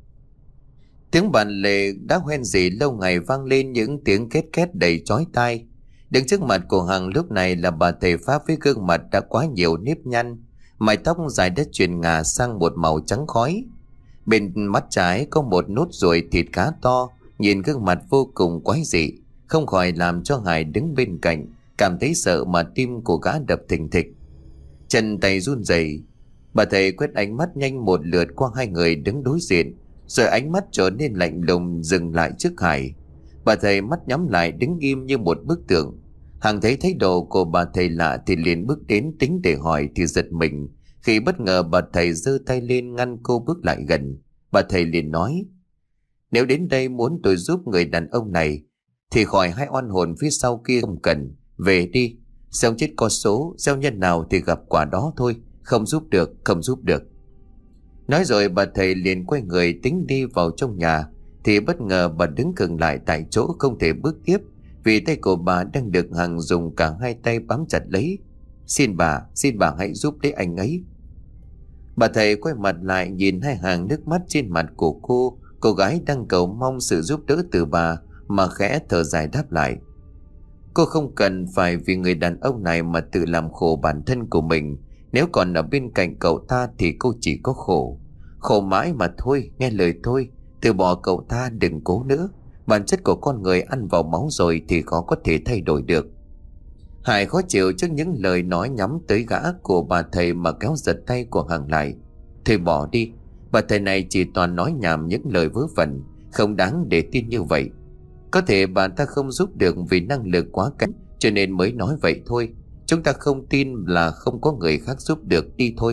Tiếng bàn lề đã hoen dỉ lâu ngày vang lên những tiếng két két đầy chói tai. Đứng trước mặt của Hằng lúc này là bà thầy Pháp với gương mặt đã quá nhiều nếp nhăn, mái tóc dài đã chuyển ngả sang một màu trắng khói. Bên mắt trái có một nốt ruồi thịt khá to, nhìn gương mặt vô cùng quái dị, không khỏi làm cho Hải đứng bên cạnh cảm thấy sợ mà tim của gã đập thình thịch. Chân tay run rẩy. Bà thầy quét ánh mắt nhanh một lượt qua hai người đứng đối diện, rồi ánh mắt trở nên lạnh lùng dừng lại trước Hải. Bà thầy mắt nhắm lại đứng im như một bức tượng. Hằng thấy thái độ của bà thầy lạ thì liền bước đến tính để hỏi thì giật mình khi bất ngờ bà thầy giơ tay lên ngăn cô bước lại gần. Bà thầy liền nói, Nếu đến đây muốn tôi giúp người đàn ông này thì khỏi hai oan hồn phía sau kia không cần. Về đi. Sống chết có số, gieo nhân nào thì gặp quả đó thôi. Không giúp được, không giúp được. Nói rồi bà thầy liền quay người tính đi vào trong nhà, thì bất ngờ bà đứng khựng lại tại chỗ, không thể bước tiếp, vì tay của bà đang được Hằng dùng cả hai tay bám chặt lấy. Xin bà, xin bà hãy giúp lấy anh ấy. Bà thầy quay mặt lại nhìn hai hàng nước mắt trên mặt của cô. Cô gái đang cầu mong sự giúp đỡ từ bà mà khẽ thở dài đáp lại. Cô không cần phải vì người đàn ông này mà tự làm khổ bản thân của mình. Nếu còn ở bên cạnh cậu ta thì cô chỉ có khổ. Khổ mãi mà thôi, nghe lời tôi. Từ bỏ cậu ta, đừng cố nữa. Bản chất của con người ăn vào máu rồi thì khó có thể thay đổi được. Hải khó chịu trước những lời nói nhắm tới gã của bà thầy mà kéo giật tay của Hằng lại. Thôi bỏ đi. Bà thầy này chỉ toàn nói nhảm những lời vớ vẩn, không đáng để tin như vậy. Có thể bà ta không giúp được vì năng lực quá kém, cho nên mới nói vậy thôi. Chúng ta không tin là không có người khác giúp được, đi thôi.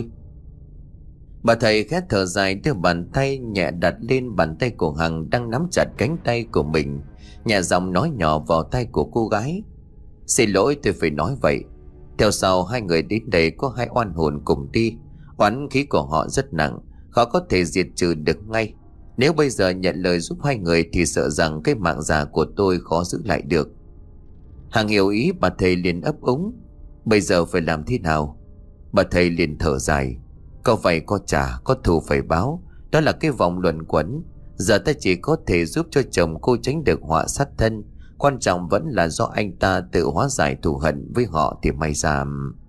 Bà thầy khẽ thở dài, đưa bàn tay nhẹ đặt lên bàn tay của Hằng đang nắm chặt cánh tay của mình, nhẹ giọng nói nhỏ vào tay của cô gái. Xin lỗi, tôi phải nói vậy. Theo sau hai người đến đây có hai oan hồn cùng đi. Oán khí của họ rất nặng, khó có thể diệt trừ được ngay. Nếu bây giờ nhận lời giúp hai người thì sợ rằng cái mạng già của tôi khó giữ lại được. Hằng hiểu ý bà thầy liền ấp úng. Bây giờ phải làm thế nào? Bà thầy liền thở dài. Có vay có trả, có thù phải báo. Đó là cái vòng luẩn quẩn. Giờ ta chỉ có thể giúp cho chồng cô tránh được họa sát thân. Quan trọng vẫn là do anh ta tự hóa giải thù hận với họ thì may ra.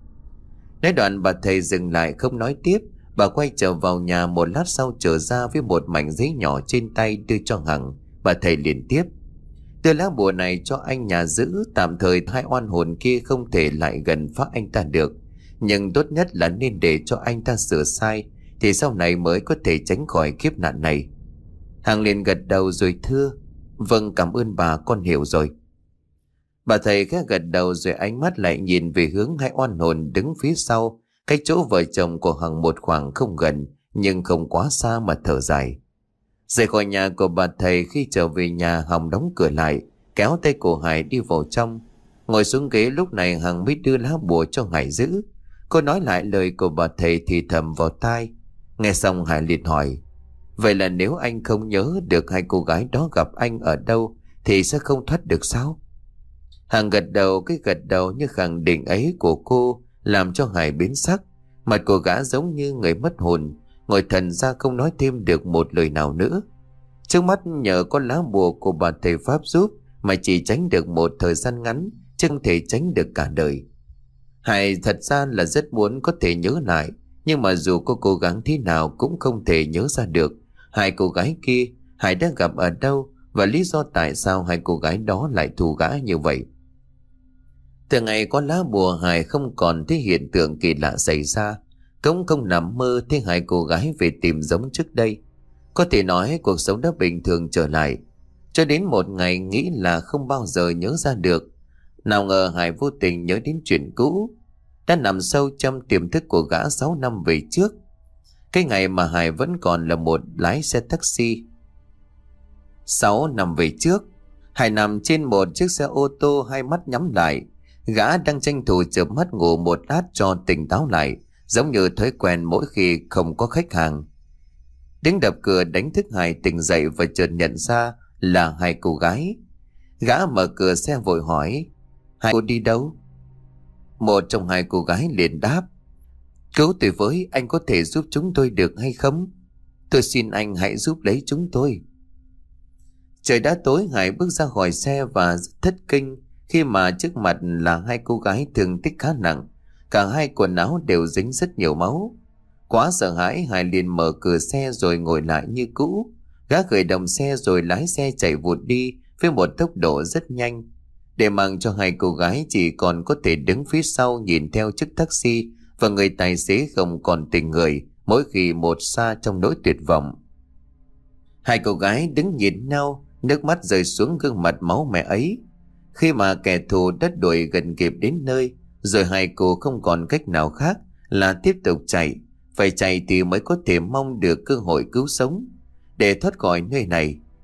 Nói đoạn bà thầy dừng lại không nói tiếp. Bà quay trở vào nhà, một lát sau trở ra với một mảnh giấy nhỏ trên tay đưa cho Hằng. Bà thầy liền tiếp. Đưa lá bùa này cho anh nhà giữ. Tạm thời hai oan hồn kia không thể lại gần phá anh ta được, nhưng tốt nhất là nên để cho anh ta sửa sai, thì sau này mới có thể tránh khỏi kiếp nạn này. Hằng liền gật đầu rồi thưa. Vâng, cảm ơn bà, con hiểu rồi. Bà thầy khẽ gật đầu rồi ánh mắt lại nhìn về hướng hai oan hồn đứng phía sau, cách chỗ vợ chồng của Hằng một khoảng không gần nhưng không quá xa mà thở dài. Rời khỏi nhà của bà thầy, khi trở về nhà Hằng đóng cửa lại, kéo tay của Hải đi vào trong. Ngồi xuống ghế lúc này Hằng mới đưa lá bùa cho Hải giữ. Cô nói lại lời của bà thầy thì thầm vào tai. Nghe xong Hải liền hỏi. Vậy là nếu anh không nhớ được hai cô gái đó gặp anh ở đâu thì sẽ không thoát được sao? Hằng gật đầu, cái gật đầu như khẳng định ấy của cô làm cho Hải biến sắc. Mặt của gã giống như người mất hồn, ngồi thần ra không nói thêm được một lời nào nữa. Trước mắt nhờ có lá bùa của bà thầy Pháp giúp mà chỉ tránh được một thời gian ngắn, chứ không thể tránh được cả đời. Hải thật ra là rất muốn có thể nhớ lại, nhưng mà dù có cố gắng thế nào cũng không thể nhớ ra được hai cô gái kia Hải đã gặp ở đâu và lý do tại sao hai cô gái đó lại thù gã như vậy. Từ ngày có lá bùa, Hải không còn thấy hiện tượng kỳ lạ xảy ra, cũng không nằm mơ thấy hai cô gái về tìm giống trước đây. Có thể nói cuộc sống đã bình thường trở lại, cho đến một ngày nghĩ là không bao giờ nhớ ra được. Nào ngờ Hải vô tình nhớ đến chuyện cũ đã nằm sâu trong tiềm thức của gã sáu năm về trước. Cái ngày mà Hải vẫn còn là một lái xe taxi. Sáu năm về trước, Hải nằm trên một chiếc xe ô tô, hai mắt nhắm lại. Gã đang tranh thủ chợp mắt ngủ một lát cho tỉnh táo lại, giống như thói quen mỗi khi không có khách hàng. Tiếng đập cửa đánh thức Hải tỉnh dậy và chợt nhận ra là hai cô gái. Gã mở cửa xe vội hỏi. Hai cô đi đâu? Một trong hai cô gái liền đáp. Cứu tôi với, anh có thể giúp chúng tôi được hay không? Tôi xin anh hãy giúp lấy chúng tôi. Trời đã tối, Hải bước ra khỏi xe và rất thất kinh khi mà trước mặt là hai cô gái thương tích khá nặng. Cả hai quần áo đều dính rất nhiều máu. Quá sợ hãi, Hải liền mở cửa xe rồi ngồi lại như cũ. Gã khởi động xe rồi lái xe chạy vụt đi với một tốc độ rất nhanh, để mang cho hai cô gái chỉ còn có thể đứng phía sau nhìn theo chiếc taxi và người tài xế không còn tình người mỗi khi một xa trong nỗi tuyệt vọng. Hai cô gái đứng nhìn nhau, nước mắt rơi xuống gương mặt máu mẹ ấy. Khi mà kẻ thù đã đuổi gần kịp đến nơi, rồi hai cô không còn cách nào khác là tiếp tục chạy. Phải chạy thì mới có thể mong được cơ hội cứu sống. Để thoát khỏi nơi này,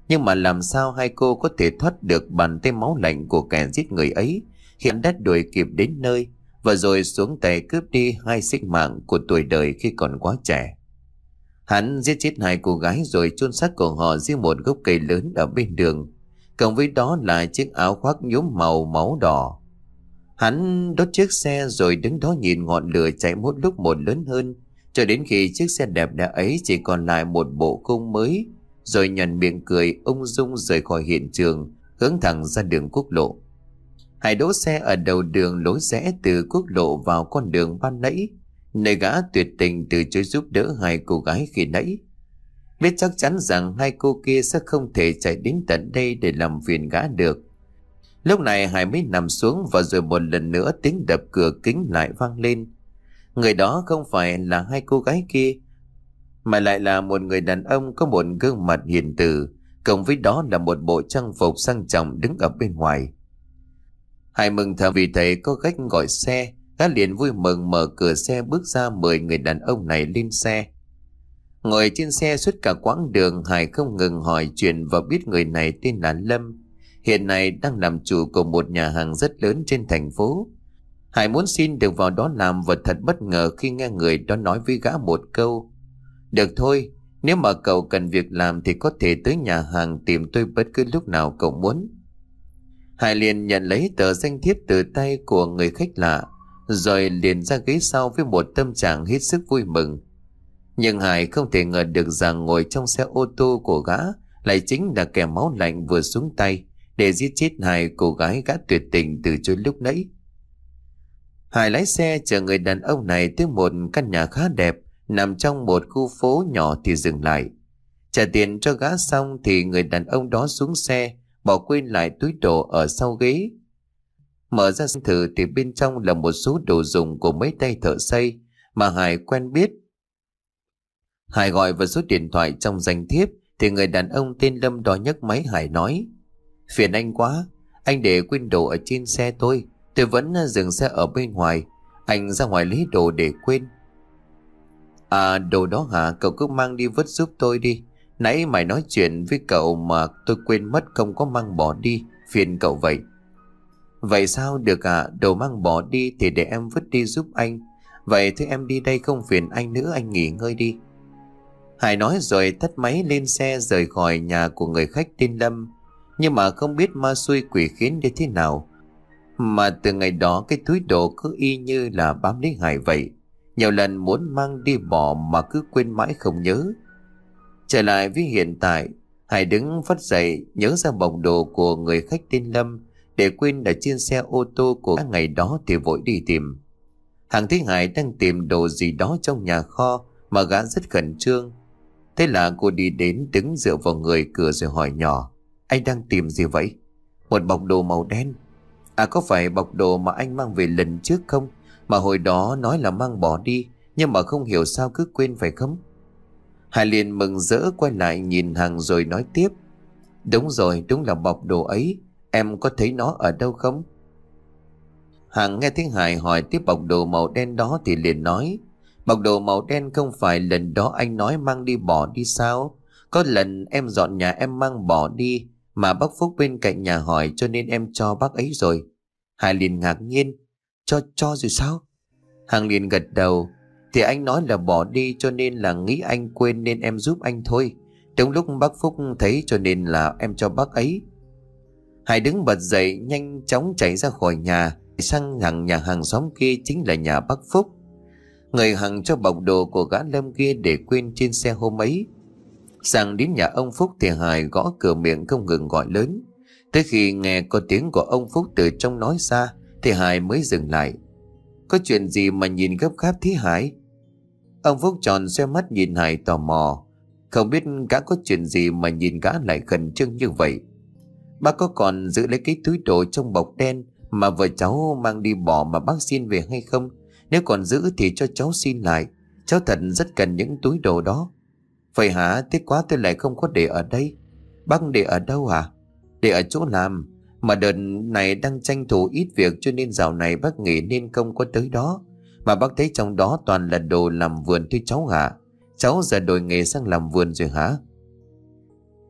Nhưng mà làm sao hai cô có thể thoát được bàn tay máu lạnh của kẻ giết người ấy khi hắn đã đuổi kịp đến nơi và rồi xuống tay cướp đi hai sinh mạng của tuổi đời khi còn quá trẻ. Hắn giết chết hai cô gái rồi chôn xác của họ dưới một gốc cây lớn ở bên đường, cộng với đó là chiếc áo khoác nhuốm màu máu đỏ. Hắn đốt chiếc xe rồi đứng đó nhìn ngọn lửa cháy một lúc một lớn hơn, cho đến khi chiếc xe đẹp đẽ ấy chỉ còn lại một bộ khung mới, rồi nhoẻn miệng cười ung dung rời khỏi hiện trường, hướng thẳng ra đường quốc lộ. Hải đỗ xe ở đầu đường lối rẽ từ quốc lộ vào con đường ban nãy, nơi gã tuyệt tình từ chối giúp đỡ hai cô gái khi nãy. Biết chắc chắn rằng hai cô kia sẽ không thể chạy đến tận đây để làm phiền gã được. Lúc này Hải mới nằm xuống và rồi một lần nữa tiếng đập cửa kính lại vang lên. Người đó không phải là hai cô gái kia, mà lại là một người đàn ông có một gương mặt hiền từ, cộng với đó là một bộ trang phục sang trọng đứng ở bên ngoài. Hải mừng thầm vì thấy có khách gọi xe, gã liền vui mừng mở cửa xe bước ra mời người đàn ông này lên xe. Ngồi trên xe suốt cả quãng đường, Hải không ngừng hỏi chuyện và biết người này tên là Lâm, hiện nay đang làm chủ của một nhà hàng rất lớn trên thành phố. Hải muốn xin được vào đó làm và thật bất ngờ khi nghe người đó nói với gã một câu: "Được thôi, nếu mà cậu cần việc làm thì có thể tới nhà hàng tìm tôi bất cứ lúc nào cậu muốn." Hải liền nhận lấy tờ danh thiếp từ tay của người khách lạ, rồi liền ra ghế sau với một tâm trạng hết sức vui mừng. Nhưng Hải không thể ngờ được rằng ngồi trong xe ô tô của gã lại chính là kẻ máu lạnh vừa xuống tay để giết chết hai cô gái gã tuyệt tình từ chối lúc nãy. Hải lái xe chở người đàn ông này tới một căn nhà khá đẹp nằm trong một khu phố nhỏ thì dừng lại. Trả tiền cho gã xong thì người đàn ông đó xuống xe, bỏ quên lại túi đồ ở sau ghế. Mở ra xem thử thì bên trong là một số đồ dùng của mấy tay thợ xây mà Hải quen biết. Hải gọi vào số điện thoại trong danh thiếp thì người đàn ông tên Lâm đó nhấc máy. Hải nói: "Phiền anh quá, anh để quên đồ ở trên xe tôi, tôi vẫn dừng xe ở bên ngoài, anh ra ngoài lấy đồ để quên." "À, đồ đó hả? Cậu cứ mang đi vứt giúp tôi đi. Nãy mày nói chuyện với cậu mà tôi quên mất không có mang bỏ đi, phiền cậu vậy." "Vậy sao được à? Đồ mang bỏ đi thì để em vứt đi giúp anh. Vậy thì em đi đây không phiền anh nữa, anh nghỉ ngơi đi." Hải nói rồi tắt máy lên xe rời khỏi nhà của người khách tên Lâm. Nhưng mà không biết ma xui quỷ khiến như thế nào mà từ ngày đó cái túi đồ cứ y như là bám lấy Hải vậy. Nhiều lần muốn mang đi bỏ mà cứ quên mãi không nhớ. Trở lại với hiện tại, Hải đứng phắt dậy nhớ ra bọc đồ của người khách tên Lâm để quên ở trên xe ô tô của các ngày đó thì vội đi tìm. Hàng thấy Hải đang tìm đồ gì đó trong nhà kho mà gã rất khẩn trương. Thế là cô đi đến đứng dựa vào người cửa rồi hỏi nhỏ: "Anh đang tìm gì vậy?" "Một bọc đồ màu đen." "À, có phải bọc đồ mà anh mang về lần trước không? Mà hồi đó nói là mang bỏ đi, nhưng mà không hiểu sao cứ quên phải không?" Hải liền mừng rỡ quay lại nhìn Hằng rồi nói tiếp: "Đúng rồi, đúng là bọc đồ ấy. Em có thấy nó ở đâu không?" Hằng nghe thấy Hải hỏi tiếp bọc đồ màu đen đó thì liền nói: "Bọc đồ màu đen không phải lần đó anh nói mang đi bỏ đi sao? Có lần em dọn nhà em mang bỏ đi mà bác Phúc bên cạnh nhà hỏi cho nên em cho bác ấy rồi." Hải liền ngạc nhiên: Cho cho rồi sao?" Hằng liền gật đầu: "Thì anh nói là bỏ đi cho nên là nghĩ anh quên nên em giúp anh thôi. Trong lúc bác Phúc thấy cho nên là em cho bác ấy." Hải đứng bật dậy nhanh chóng chạy ra khỏi nhà sang hẳn nhà hàng xóm kia, chính là nhà bác Phúc. Người Hằng cho bọc đồ của gã Lâm kia để quên trên xe hôm ấy. Sang đến nhà ông Phúc thì Hải gõ cửa miệng không ngừng gọi lớn. Tới khi nghe có tiếng của ông Phúc từ trong nói ra thì Hải mới dừng lại. "Có chuyện gì mà nhìn gấp gáp thế Hải?" Ông Phúc tròn xoe mắt nhìn Hải tò mò. Không biết gã có chuyện gì mà nhìn gã lại khẩn trương như vậy. "Bác có còn giữ lấy cái túi đồ trong bọc đen mà vợ cháu mang đi bỏ mà bác xin về hay không? Nếu còn giữ thì cho cháu xin lại. Cháu thật rất cần những túi đồ đó." "Vậy hả? Tiếc quá, tôi lại không có để ở đây." "Bác để ở đâu à?" "Để ở chỗ làm. Mà đợt này đang tranh thủ ít việc cho nên dạo này bác nghỉ nên không có tới đó. Mà bác thấy trong đó toàn là đồ làm vườn thôi cháu hả? Cháu giờ đổi nghề sang làm vườn rồi hả?"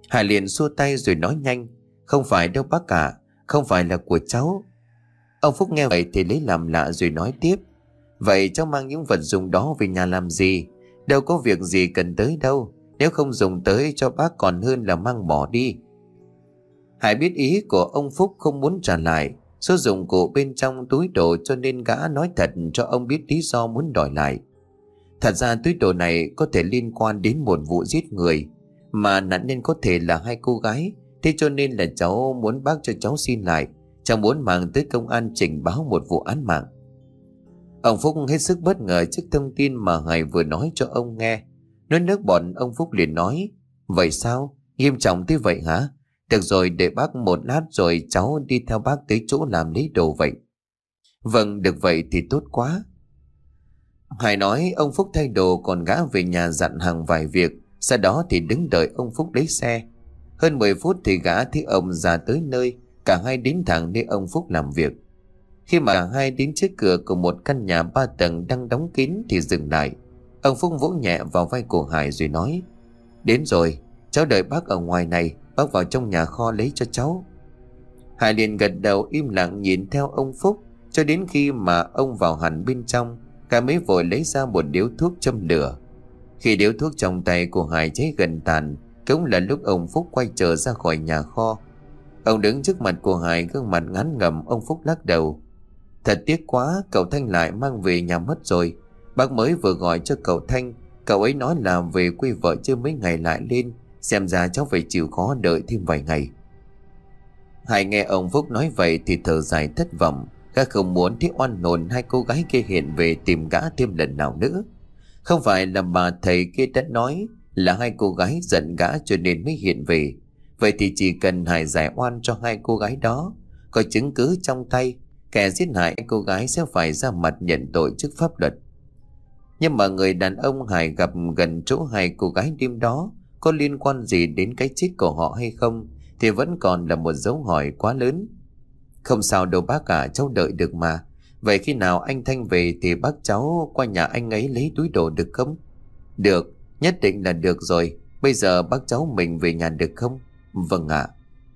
Hải liền xua tay rồi nói nhanh: Không phải đâu bác cả, không phải là của cháu. Ông Phúc nghe vậy thì lấy làm lạ rồi nói tiếp: Vậy cháu mang những vật dụng đó về nhà làm gì? Đâu có việc gì cần tới đâu. Nếu không dùng tới cho bác còn hơn là mang bỏ đi. Hải biết ý của ông Phúc, không muốn trả lại số dụng cụ bên trong túi đồ, cho nên gã nói thật cho ông biết lý do muốn đòi lại. Thật ra túi đồ này có thể liên quan đến một vụ giết người, mà nạn nhân có thể là hai cô gái. Thế cho nên là cháu muốn bác cho cháu xin lại, cháu muốn mang tới công an trình báo một vụ án mạng. Ông Phúc hết sức bất ngờ trước thông tin mà Hải vừa nói cho ông nghe. Nuốt nước bọt, ông Phúc liền nói: Vậy sao? Nghiêm trọng thế vậy hả? Được rồi, để bác một lát rồi cháu đi theo bác tới chỗ làm lấy đồ vậy. Vâng, được vậy thì tốt quá. Hải nói ông Phúc thay đồ, còn gã về nhà dặn hàng vài việc. Sau đó thì đứng đợi ông Phúc lấy xe. Hơn mười phút thì gã thấy ông ra tới nơi. Cả hai đến thẳng nơi ông Phúc làm việc. Khi mà cả hai đến trước cửa của một căn nhà ba tầng đang đóng kín thì dừng lại. Ông Phúc vỗ nhẹ vào vai của Hải rồi nói: Đến rồi, cháu đợi bác ở ngoài này, bác vào trong nhà kho lấy cho cháu. Hải liền gật đầu im lặng nhìn theo ông Phúc cho đến khi mà ông vào hẳn bên trong. Cả mới vội lấy ra một điếu thuốc châm lửa. Khi điếu thuốc trong tay của Hải cháy gần tàn, cũng là lúc ông Phúc quay trở ra khỏi nhà kho. Ông đứng trước mặt của Hải, gương mặt ngán ngẩm. Ông Phúc lắc đầu: Thật tiếc quá, cậu Thanh lại mang về nhà mất rồi. Bác mới vừa gọi cho cậu Thanh, cậu ấy nói là về quê vợ chưa mấy ngày lại lên. Xem ra cháu phải chịu khó đợi thêm vài ngày. Hải nghe ông Phúc nói vậy thì thở dài thất vọng. Gã không muốn thấy oan hồn hai cô gái kia hiện về tìm gã thêm lần nào nữa. Không phải là bà thầy kia đã nói là hai cô gái giận gã cho nên mới hiện về. Vậy thì chỉ cần Hải giải oan cho hai cô gái đó, có chứng cứ trong tay, kẻ giết hại cô gái sẽ phải ra mặt nhận tội trước pháp luật. Nhưng mà người đàn ông Hải gặp gần chỗ hai cô gái đêm đó có liên quan gì đến cái chết của họ hay không thì vẫn còn là một dấu hỏi quá lớn. Không sao đâu bác cả, cháu đợi được mà. Vậy khi nào anh Thanh về thì bác cháu qua nhà anh ấy lấy túi đồ được không? Được, nhất định là được rồi. Bây giờ bác cháu mình về nhà được không? Vâng ạ.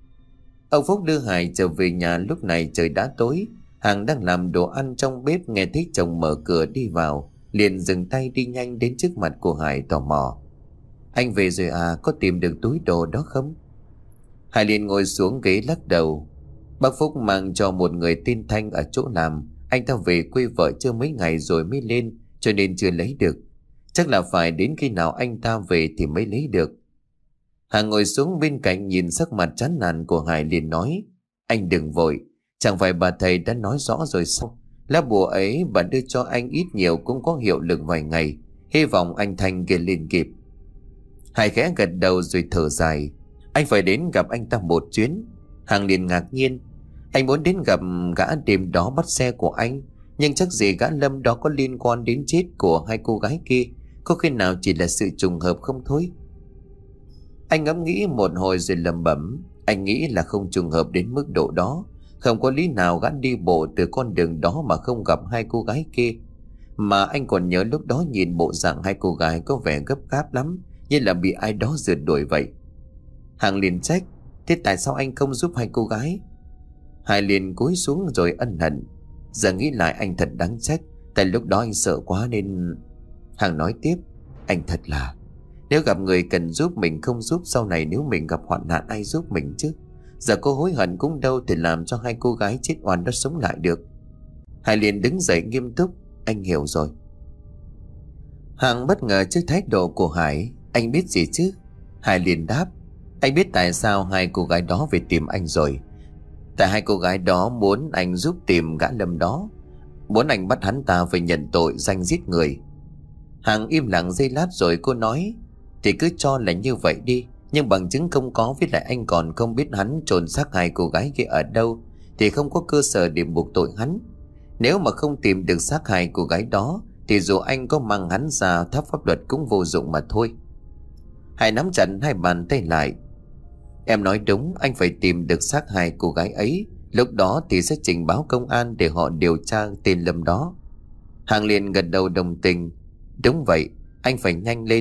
Ông Phúc đưa Hải trở về nhà. Lúc này trời đã tối. Hằng đang làm đồ ăn trong bếp, nghe thấy chồng mở cửa đi vào, liền dừng tay đi nhanh đến trước mặt của Hải tò mò: Anh về rồi à, có tìm được túi đồ đó không? Hải liền ngồi xuống ghế lắc đầu: Bác Phúc mang cho một người tên Thanh ở chỗ làm. Anh ta về quê vợ chưa mấy ngày rồi mới lên, cho nên chưa lấy được. Chắc là phải đến khi nào anh ta về thì mới lấy được. Hà ngồi xuống bên cạnh nhìn sắc mặt chán nản của Hải liền nói: Anh đừng vội, chẳng phải bà thầy đã nói rõ rồi sao? Lá bùa ấy bà đưa cho anh ít nhiều cũng có hiệu lực vài ngày. Hy vọng anh Thanh kia lên kịp. Hải khẽ gật đầu rồi thở dài: Anh phải đến gặp anh ta một chuyến. Hằng liền ngạc nhiên: Anh muốn đến gặp gã đêm đó bắt xe của anh, nhưng chắc gì gã Lâm đó có liên quan đến chết của hai cô gái kia. Có khi nào chỉ là sự trùng hợp không thôi? Anh ngẫm nghĩ một hồi rồi lẩm bẩm: Anh nghĩ là không trùng hợp đến mức độ đó. Không có lý nào gã đi bộ từ con đường đó mà không gặp hai cô gái kia. Mà anh còn nhớ lúc đó nhìn bộ dạng hai cô gái có vẻ gấp gáp lắm, như là bị ai đó rượt đuổi vậy. Hằng liền trách: Thế tại sao anh không giúp hai cô gái? Hải liền cúi xuống rồi ân hận: Giờ nghĩ lại anh thật đáng trách. Tại lúc đó anh sợ quá nên... Hằng nói tiếp: Anh thật là... Nếu gặp người cần giúp mình không giúp, sau này nếu mình gặp hoạn nạn ai giúp mình chứ? Giờ có hối hận cũng đâu thể làm cho hai cô gái chết oan đó sống lại được. Hải liền đứng dậy nghiêm túc: Anh hiểu rồi. Hằng bất ngờ trước thái độ của Hải: Anh biết gì chứ? Hải liền đáp: Anh biết tại sao hai cô gái đó về tìm anh rồi. Tại hai cô gái đó muốn anh giúp tìm gã Lâm đó, muốn anh bắt hắn ta phải nhận tội danh giết người. Hằng im lặng giây lát rồi cô nói: Thì cứ cho là như vậy đi, nhưng bằng chứng không có, với lại anh còn không biết hắn chôn xác hai cô gái kia ở đâu, thì không có cơ sở để buộc tội hắn. Nếu mà không tìm được xác hai cô gái đó thì dù anh có mang hắn ra tháp pháp luật cũng vô dụng mà thôi. Hải nắm chặt hai bàn tay lại: Em nói đúng, anh phải tìm được xác hai cô gái ấy. Lúc đó thì sẽ trình báo công an để họ điều tra tên Lâm đó. Hằng liền gật đầu đồng tình: Đúng vậy, anh phải nhanh lên.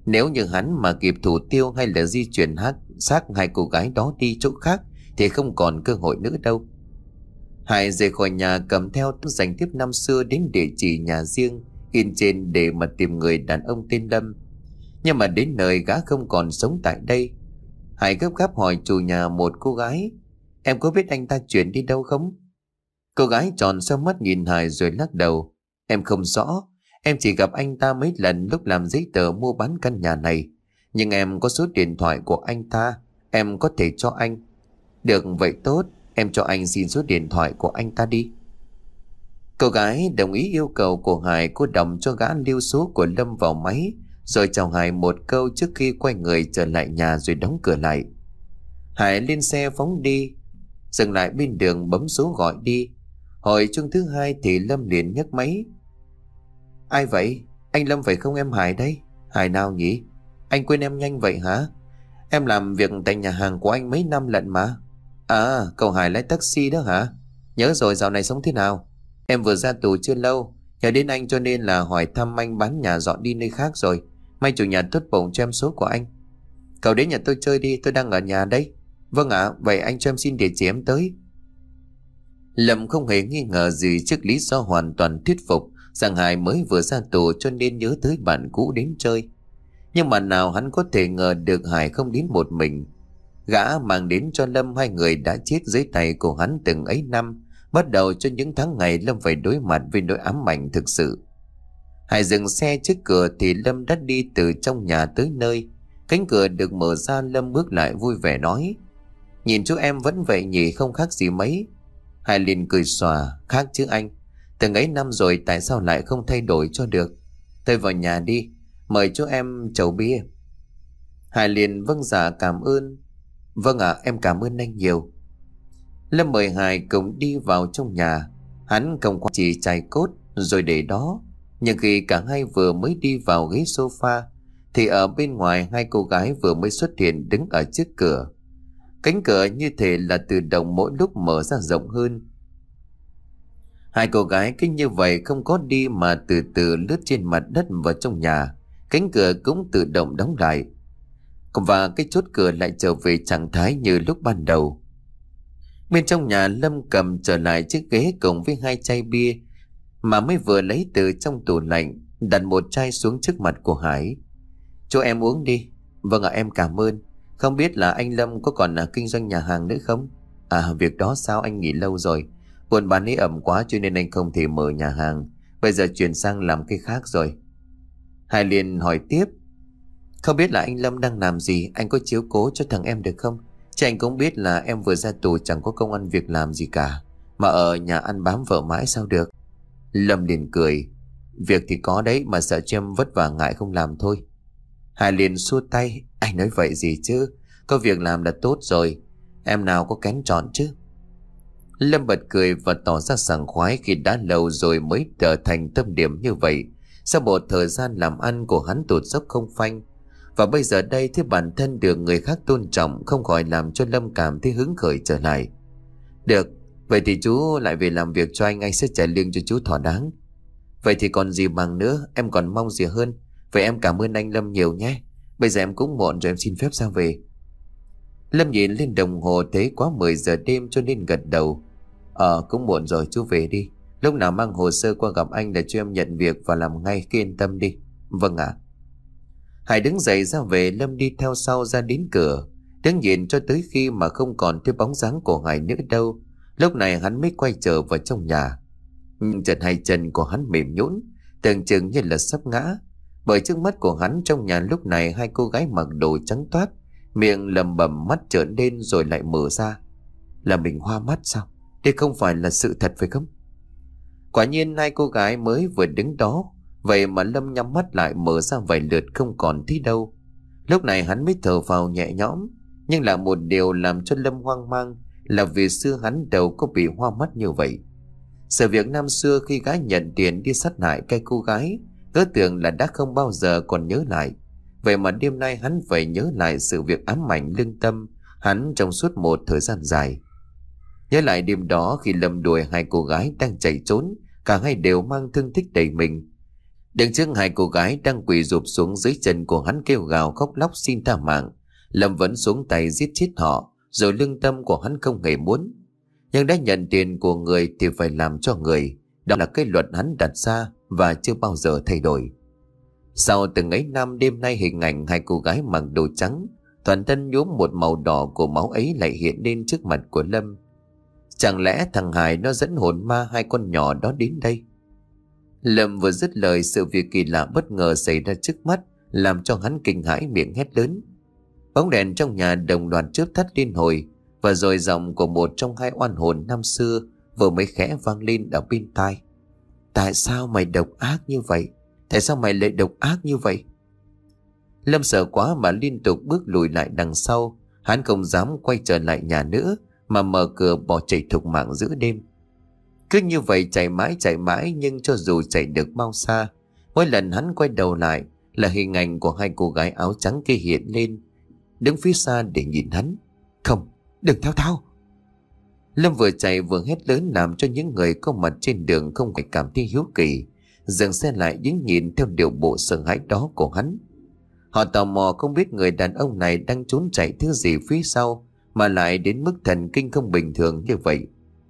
Nếu như hắn mà kịp thủ tiêu hay là di chuyển hát xác hai cô gái đó đi chỗ khác thì không còn cơ hội nữa đâu. Hải rời khỏi nhà cầm theo tấm danh thiếp năm xưa đến địa chỉ nhà riêng in trên để mà tìm người đàn ông tên Lâm. Nhưng mà đến nơi gã không còn sống tại đây. Hải gấp gáp hỏi chủ nhà một cô gái: "Em có biết anh ta chuyển đi đâu không?" Cô gái tròn xoe mắt nhìn Hải rồi lắc đầu: "Em không rõ. Em chỉ gặp anh ta mấy lần lúc làm giấy tờ mua bán căn nhà này. Nhưng em có số điện thoại của anh ta, em có thể cho anh." "Được, vậy tốt, em cho anh xin số điện thoại của anh ta đi." Cô gái đồng ý yêu cầu của Hải. Cô đọc cho gã lưu số của Lâm vào máy, rồi chào Hải một câu trước khi quay người trở lại nhà rồi đóng cửa lại. Hải lên xe phóng đi, dừng lại bên đường bấm số gọi đi. Hồi chuông thứ hai thì Lâm liền nhấc máy. "Ai vậy? Anh Lâm phải không em Hải đây?" "Hải nào nhỉ? Anh quên em nhanh vậy hả? Em làm việc tại nhà hàng của anh mấy năm lận mà." "À, cậu Hải lái taxi đó hả? Nhớ rồi, dạo này sống thế nào? Em vừa ra tù chưa lâu, nhớ đến anh cho nên là hỏi thăm anh bán nhà dọn đi nơi khác rồi. May chủ nhà tốt bụng cho em số của anh. Cậu đến nhà tôi chơi đi, tôi đang ở nhà đấy." "Vâng ạ, à, vậy anh cho em xin địa chỉ em tới." Lâm không hề nghi ngờ gì trước lý do hoàn toàn thuyết phục rằng Hải mới vừa ra tù cho nên nhớ tới bạn cũ đến chơi. Nhưng mà nào hắn có thể ngờ được Hải không đến một mình. Gã mang đến cho Lâm hai người đã chết dưới tay của hắn từng ấy năm, bắt đầu cho những tháng ngày Lâm phải đối mặt với nỗi ám ảnh thực sự. Hải dừng xe trước cửa thì Lâm đã đi từ trong nhà tới nơi. Cánh cửa được mở ra, Lâm bước lại vui vẻ nói: "Nhìn chú em vẫn vậy nhỉ, không khác gì mấy." Hải liền cười xòa: "Khác chứ anh, từng ấy năm rồi tại sao lại không thay đổi cho được. Tôi vào nhà đi, mời chú em chầu bia." Hải liền vâng dạ cảm ơn. "Vâng ạ, à, em cảm ơn anh nhiều." Lâm mời Hải cùng đi vào trong nhà. Hắn cầm qua chỉ chài cốt rồi để đó. Nhưng khi cả hai vừa mới đi vào ghế sofa thì ở bên ngoài hai cô gái vừa mới xuất hiện đứng ở trước cửa. Cánh cửa như thể là tự động mỗi lúc mở ra rộng hơn. Hai cô gái cứ như vậy không có đi mà từ từ lướt trên mặt đất vào trong nhà. Cánh cửa cũng tự động đóng lại, và cái chốt cửa lại trở về trạng thái như lúc ban đầu. Bên trong nhà, Lâm cầm trở lại chiếc ghế cùng với hai chai bia mà mới vừa lấy từ trong tủ lạnh, đặt một chai xuống trước mặt của Hải. "Cho em uống đi." "Vâng ạ, à, em cảm ơn. Không biết là anh Lâm có còn là kinh doanh nhà hàng nữa không?" "À, việc đó sao, anh nghỉ lâu rồi. Buôn bán ấy ẩm quá cho nên anh không thể mở nhà hàng. Bây giờ chuyển sang làm cái khác rồi." Hải liền hỏi tiếp: "Không biết là anh Lâm đang làm gì, anh có chiếu cố cho thằng em được không? Chứ anh cũng biết là em vừa ra tù chẳng có công ăn việc làm gì cả, mà ở nhà ăn bám vợ mãi sao được." Lâm liền cười: "Việc thì có đấy, mà sợ cho em vất vả ngại không làm thôi." Hải liền xua tay: "Anh nói vậy gì chứ, có việc làm là tốt rồi, em nào có kén chọn chứ." Lâm bật cười và tỏ ra sảng khoái khi đã lâu rồi mới trở thành tâm điểm như vậy. Sau một thời gian làm ăn của hắn tụt dốc không phanh, và bây giờ đây thấy bản thân được người khác tôn trọng, không khỏi làm cho Lâm cảm thấy hứng khởi trở lại. "Được, vậy thì chú lại về làm việc cho anh, anh sẽ trả lương cho chú thỏa đáng." "Vậy thì còn gì bằng nữa, em còn mong gì hơn. Vậy em cảm ơn anh Lâm nhiều nhé. Bây giờ em cũng muộn rồi, em xin phép ra về." Lâm nhìn lên đồng hồ thấy quá mười giờ đêm cho nên gật đầu: Ờ cũng muộn rồi, chú về đi. Lúc nào mang hồ sơ qua gặp anh để cho em nhận việc và làm ngay, cứ yên tâm đi." "Vâng ạ." Hải đứng dậy ra về. Lâm đi theo sau ra đến cửa, đứng nhìn cho tới khi mà không còn thấy bóng dáng của Hải nữa đâu. Lúc này hắn mới quay trở vào trong nhà. Nhưng chợt hai chân của hắn mềm nhũn, tưởng chừng như là sắp ngã. Bởi trước mắt của hắn trong nhà lúc này hai cô gái mặc đồ trắng toát, miệng lẩm bẩm, mắt trợn lên rồi lại mở ra. Là mình hoa mắt sao? Đây không phải là sự thật phải không? Quả nhiên hai cô gái mới vừa đứng đó, vậy mà Lâm nhắm mắt lại mở ra vài lượt không còn thấy đâu. Lúc này hắn mới thở vào nhẹ nhõm. Nhưng là một điều làm cho Lâm hoang mang là vì xưa hắn đâu có bị hoa mắt như vậy. Sự việc năm xưa khi gái nhận tiền đi sát hại cái cô gái, cứ tưởng là đã không bao giờ còn nhớ lại. Vậy mà đêm nay hắn phải nhớ lại sự việc ám ảnh lương tâm hắn trong suốt một thời gian dài. Nhớ lại đêm đó khi Lâm đuổi hai cô gái đang chạy trốn, cả hai đều mang thương tích đầy mình. Đứng trước hai cô gái đang quỳ rụp xuống dưới chân của hắn kêu gào khóc lóc xin tha mạng, Lâm vẫn xuống tay giết chết họ, rồi lương tâm của hắn không hề muốn. Nhưng đã nhận tiền của người thì phải làm cho người, đó là cái luật hắn đặt ra và chưa bao giờ thay đổi. Sau từng ấy năm, đêm nay hình ảnh hai cô gái mặc đồ trắng, toàn thân nhuốm một màu đỏ của máu ấy lại hiện lên trước mặt của Lâm. Chẳng lẽ thằng Hải nó dẫn hồn ma hai con nhỏ đó đến đây? Lâm vừa dứt lời, sự việc kỳ lạ bất ngờ xảy ra trước mắt làm cho hắn kinh hãi miệng hét lớn. Bóng đèn trong nhà đồng loạt chớp tắt liên hồi, và rồi giọng của một trong hai oan hồn năm xưa vừa mới khẽ vang lên ở bên tai. Tại sao mày độc ác như vậy? Tại sao mày lại độc ác như vậy? Lâm sợ quá mà liên tục bước lùi lại đằng sau. Hắn không dám quay trở lại nhà nữa, mà mở cửa bỏ chạy thục mạng giữa đêm. Cứ như vậy chạy mãi chạy mãi, nhưng cho dù chạy được bao xa, mỗi lần hắn quay đầu lại là hình ảnh của hai cô gái áo trắng kia hiện lên, đứng phía xa để nhìn hắn. Không, đừng theo tao! Lâm vừa chạy vừa hét lớn làm cho những người có mặt trên đường không phải cảm thấy hiếu kỳ, dừng xe lại đứng nhìn theo điệu bộ sợ hãi đó của hắn. Họ tò mò không biết người đàn ông này đang trốn chạy thứ gì phía sau mà lại đến mức thần kinh không bình thường như vậy.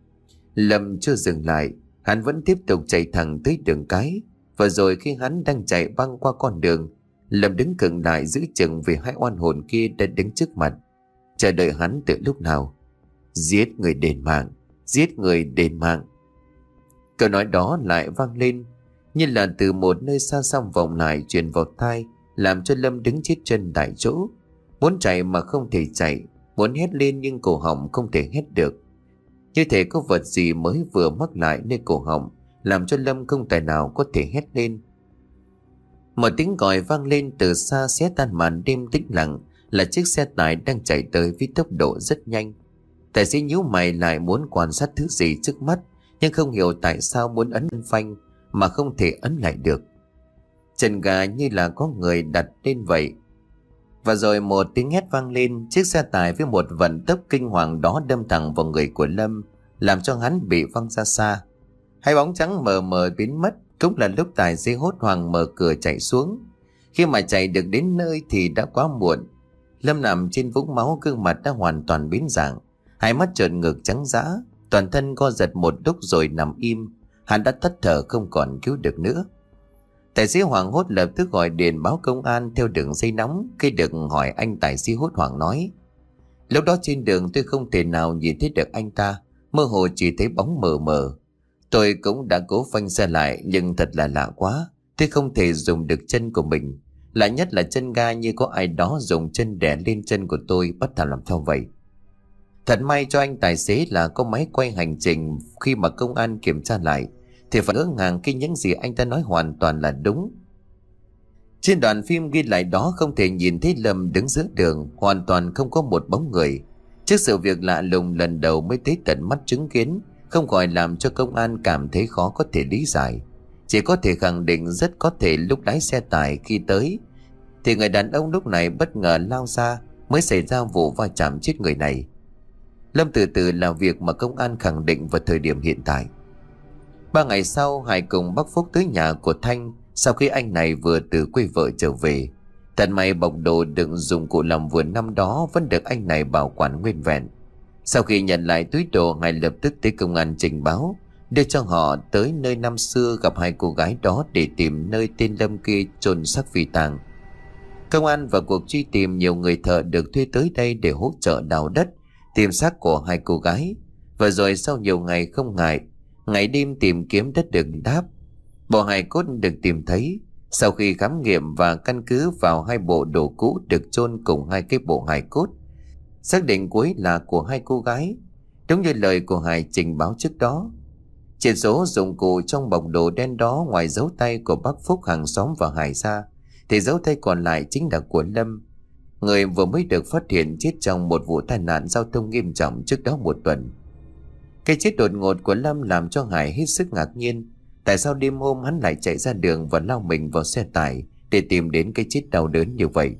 Lâm chưa dừng lại, hắn vẫn tiếp tục chạy thẳng tới đường cái. Và rồi khi hắn đang chạy băng qua con đường, Lâm đứng khựng lại giữ chừng vì hai oan hồn kia đã đứng trước mặt, chờ đợi hắn từ lúc nào. Giết người đền mạng, giết người đền mạng. Câu nói đó lại vang lên như là từ một nơi xa xăm vọng lại truyền vào tai, làm cho Lâm đứng chết chân tại chỗ. Muốn chạy mà không thể chạy, muốn hét lên nhưng cổ họng không thể hét được. Như thể có vật gì mới vừa mắc lại nơi cổ họng, làm cho Lâm không tài nào có thể hét lên. Một tiếng gọi vang lên từ xa xé tan màn đêm tĩnh lặng, là chiếc xe tải đang chạy tới với tốc độ rất nhanh. Tài xế nhíu mày lại muốn quan sát thứ gì trước mắt, nhưng không hiểu tại sao muốn ấn phanh mà không thể ấn lại được. Chân ga như là có người đặt lên vậy. Và rồi một tiếng hét vang lên, chiếc xe tải với một vận tốc kinh hoàng đó đâm thẳng vào người của Lâm, làm cho hắn bị văng ra xa. Hai bóng trắng mờ mờ biến mất, cũng là lúc tài xế hốt hoảng mở cửa chạy xuống. Khi mà chạy được đến nơi thì đã quá muộn. Lâm nằm trên vũng máu, gương mặt đã hoàn toàn biến dạng, hai mắt trợn ngược trắng dã, toàn thân co giật một lúc rồi nằm im. Hắn đã tắt thở không còn cứu được nữa. Tài xế hoảng hốt lập tức gọi điện báo công an theo đường dây nóng. Khi được hỏi, anh tài xế hốt hoảng nói: Lúc đó trên đường tôi không thể nào nhìn thấy được anh ta, mơ hồ chỉ thấy bóng mờ mờ. Tôi cũng đã cố phanh xe lại, nhưng thật là lạ quá, tôi không thể dùng được chân của mình. Lạ nhất là chân ga như có ai đó dùng chân đè lên chân của tôi, bắt đầu làm theo vậy. Thật may cho anh tài xế là có máy quay hành trình. Khi mà công an kiểm tra lại thì phải ngỡ ngàng khi những gì anh ta nói hoàn toàn là đúng. Trên đoạn phim ghi lại đó không thể nhìn thấy Lâm đứng giữa đường, hoàn toàn không có một bóng người. Trước sự việc lạ lùng lần đầu mới thấy tận mắt chứng kiến, không khỏi làm cho công an cảm thấy khó có thể lý giải. Chỉ có thể khẳng định rất có thể lúc lái xe tải khi tới thì người đàn ông lúc này bất ngờ lao ra, mới xảy ra vụ va chạm chết người này. Lâm từ từ là việc mà công an khẳng định vào thời điểm hiện tại. Ba ngày sau, Hải cùng bác Phúc tới nhà của Thanh sau khi anh này vừa từ quê vợ trở về. Thật may bọc đồ đựng dụng cụ làm vườn năm đó vẫn được anh này bảo quản nguyên vẹn. Sau khi nhận lại túi đồ, Hải lập tức tới công an trình báo, đưa cho họ tới nơi năm xưa gặp hai cô gái đó để tìm nơi tên Lâm kia chôn xác phi tang. Công an vào cuộc truy tìm, nhiều người thợ được thuê tới đây để hỗ trợ đào đất, tìm xác của hai cô gái. Và rồi sau nhiều ngày không ngại, ngày đêm tìm kiếm đất được đáp, bộ hài cốt được tìm thấy. Sau khi khám nghiệm và căn cứ vào hai bộ đồ cũ được chôn cùng hai cái bộ hài cốt, xác định cuối là của hai cô gái, đúng như lời của Hải trình báo trước đó. Trên số dụng cụ trong bọc đồ đen đó, ngoài dấu tay của bác Phúc hàng xóm và Hải ra, thì dấu tay còn lại chính là của Lâm, người vừa mới được phát hiện chết trong một vụ tai nạn giao thông nghiêm trọng trước đó một tuần. Cái chết đột ngột của Lâm làm cho Hải hết sức ngạc nhiên. Tại sao đêm hôm hắn lại chạy ra đường và lao mình vào xe tải để tìm đến cái chết đau đớn như vậy?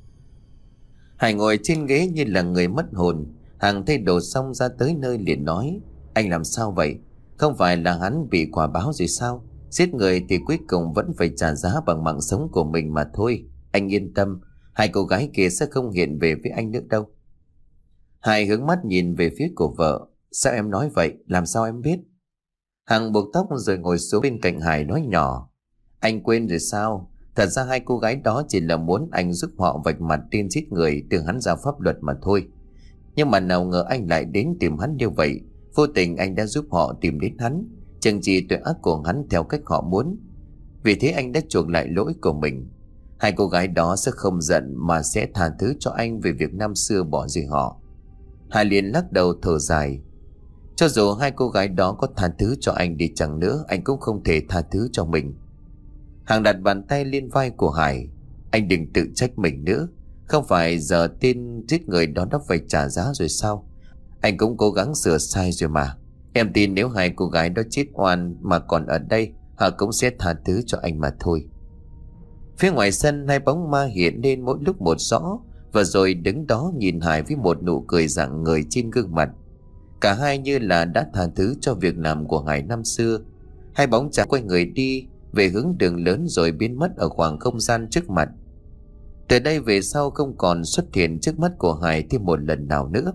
Hải ngồi trên ghế như là người mất hồn. Hàng thay đồ xong ra tới nơi liền nói: Anh làm sao vậy? Không phải là hắn bị quả báo rồi sao? Giết người thì cuối cùng vẫn phải trả giá bằng mạng sống của mình mà thôi. Anh yên tâm, hai cô gái kia sẽ không hiện về với anh nữa đâu. Hải hướng mắt nhìn về phía của vợ. Sao em nói vậy? Làm sao em biết? Hằng buộc tóc rồi ngồi xuống bên cạnh Hải nói nhỏ. Anh quên rồi sao? Thật ra hai cô gái đó chỉ là muốn anh giúp họ vạch mặt tên giết người từ hắn ra pháp luật mà thôi. Nhưng mà nào ngờ anh lại đến tìm hắn như vậy. Vô tình anh đã giúp họ tìm đến hắn, trừng trị tội ác của hắn theo cách họ muốn. Vì thế anh đã chuộc lại lỗi của mình. Hai cô gái đó sẽ không giận mà sẽ tha thứ cho anh về việc năm xưa bỏ rơi họ. Hải liền lắc đầu thở dài. Cho dù hai cô gái đó có tha thứ cho anh đi chăng nữa, anh cũng không thể tha thứ cho mình. Hằng đặt bàn tay lên vai của Hải. Anh đừng tự trách mình nữa. Không phải giờ tên giết người đó đã phải trả giá rồi sao? Anh cũng cố gắng sửa sai rồi mà. Em tin nếu hai cô gái đó chết oan mà còn ở đây, họ cũng sẽ tha thứ cho anh mà thôi. Phía ngoài sân, hai bóng ma hiện lên mỗi lúc một rõ, và rồi đứng đó nhìn Hải với một nụ cười rạng ngời trên gương mặt. Cả hai như là đã tha thứ cho việc làm của Hải năm xưa. Hai bóng chàng quay người đi về hướng đường lớn rồi biến mất ở khoảng không gian trước mặt. Từ đây về sau không còn xuất hiện trước mắt của Hải thêm một lần nào nữa.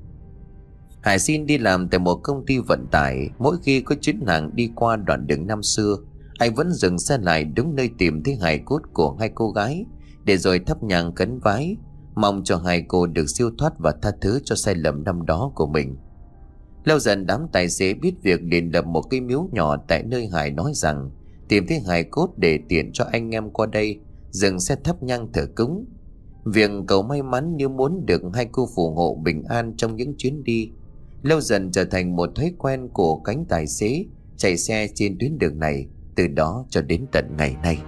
Hải xin đi làm tại một công ty vận tải. Mỗi khi có chuyến hàng đi qua đoạn đường năm xưa, anh vẫn dừng xe lại đúng nơi tìm thấy hài cốt của hai cô gái, để rồi thắp nhang khấn vái, mong cho hai cô được siêu thoát và tha thứ cho sai lầm năm đó của mình. Lâu dần đám tài xế biết việc liền lập một cái miếu nhỏ tại nơi Hải nói rằng tìm thấy hài cốt để tiện cho anh em qua đây dừng xe thắp nhang thờ cúng. Việc cầu may mắn như muốn được hai cô phù hộ bình an trong những chuyến đi lâu dần trở thành một thói quen của cánh tài xế chạy xe trên tuyến đường này, từ đó cho đến tận ngày nay.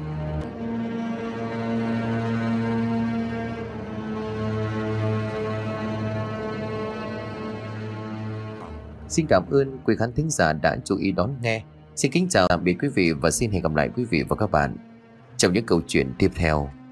Xin cảm ơn quý khán thính giả đã chú ý đón nghe. Xin kính chào tạm biệt quý vị và xin hẹn gặp lại quý vị và các bạn trong những câu chuyện tiếp theo.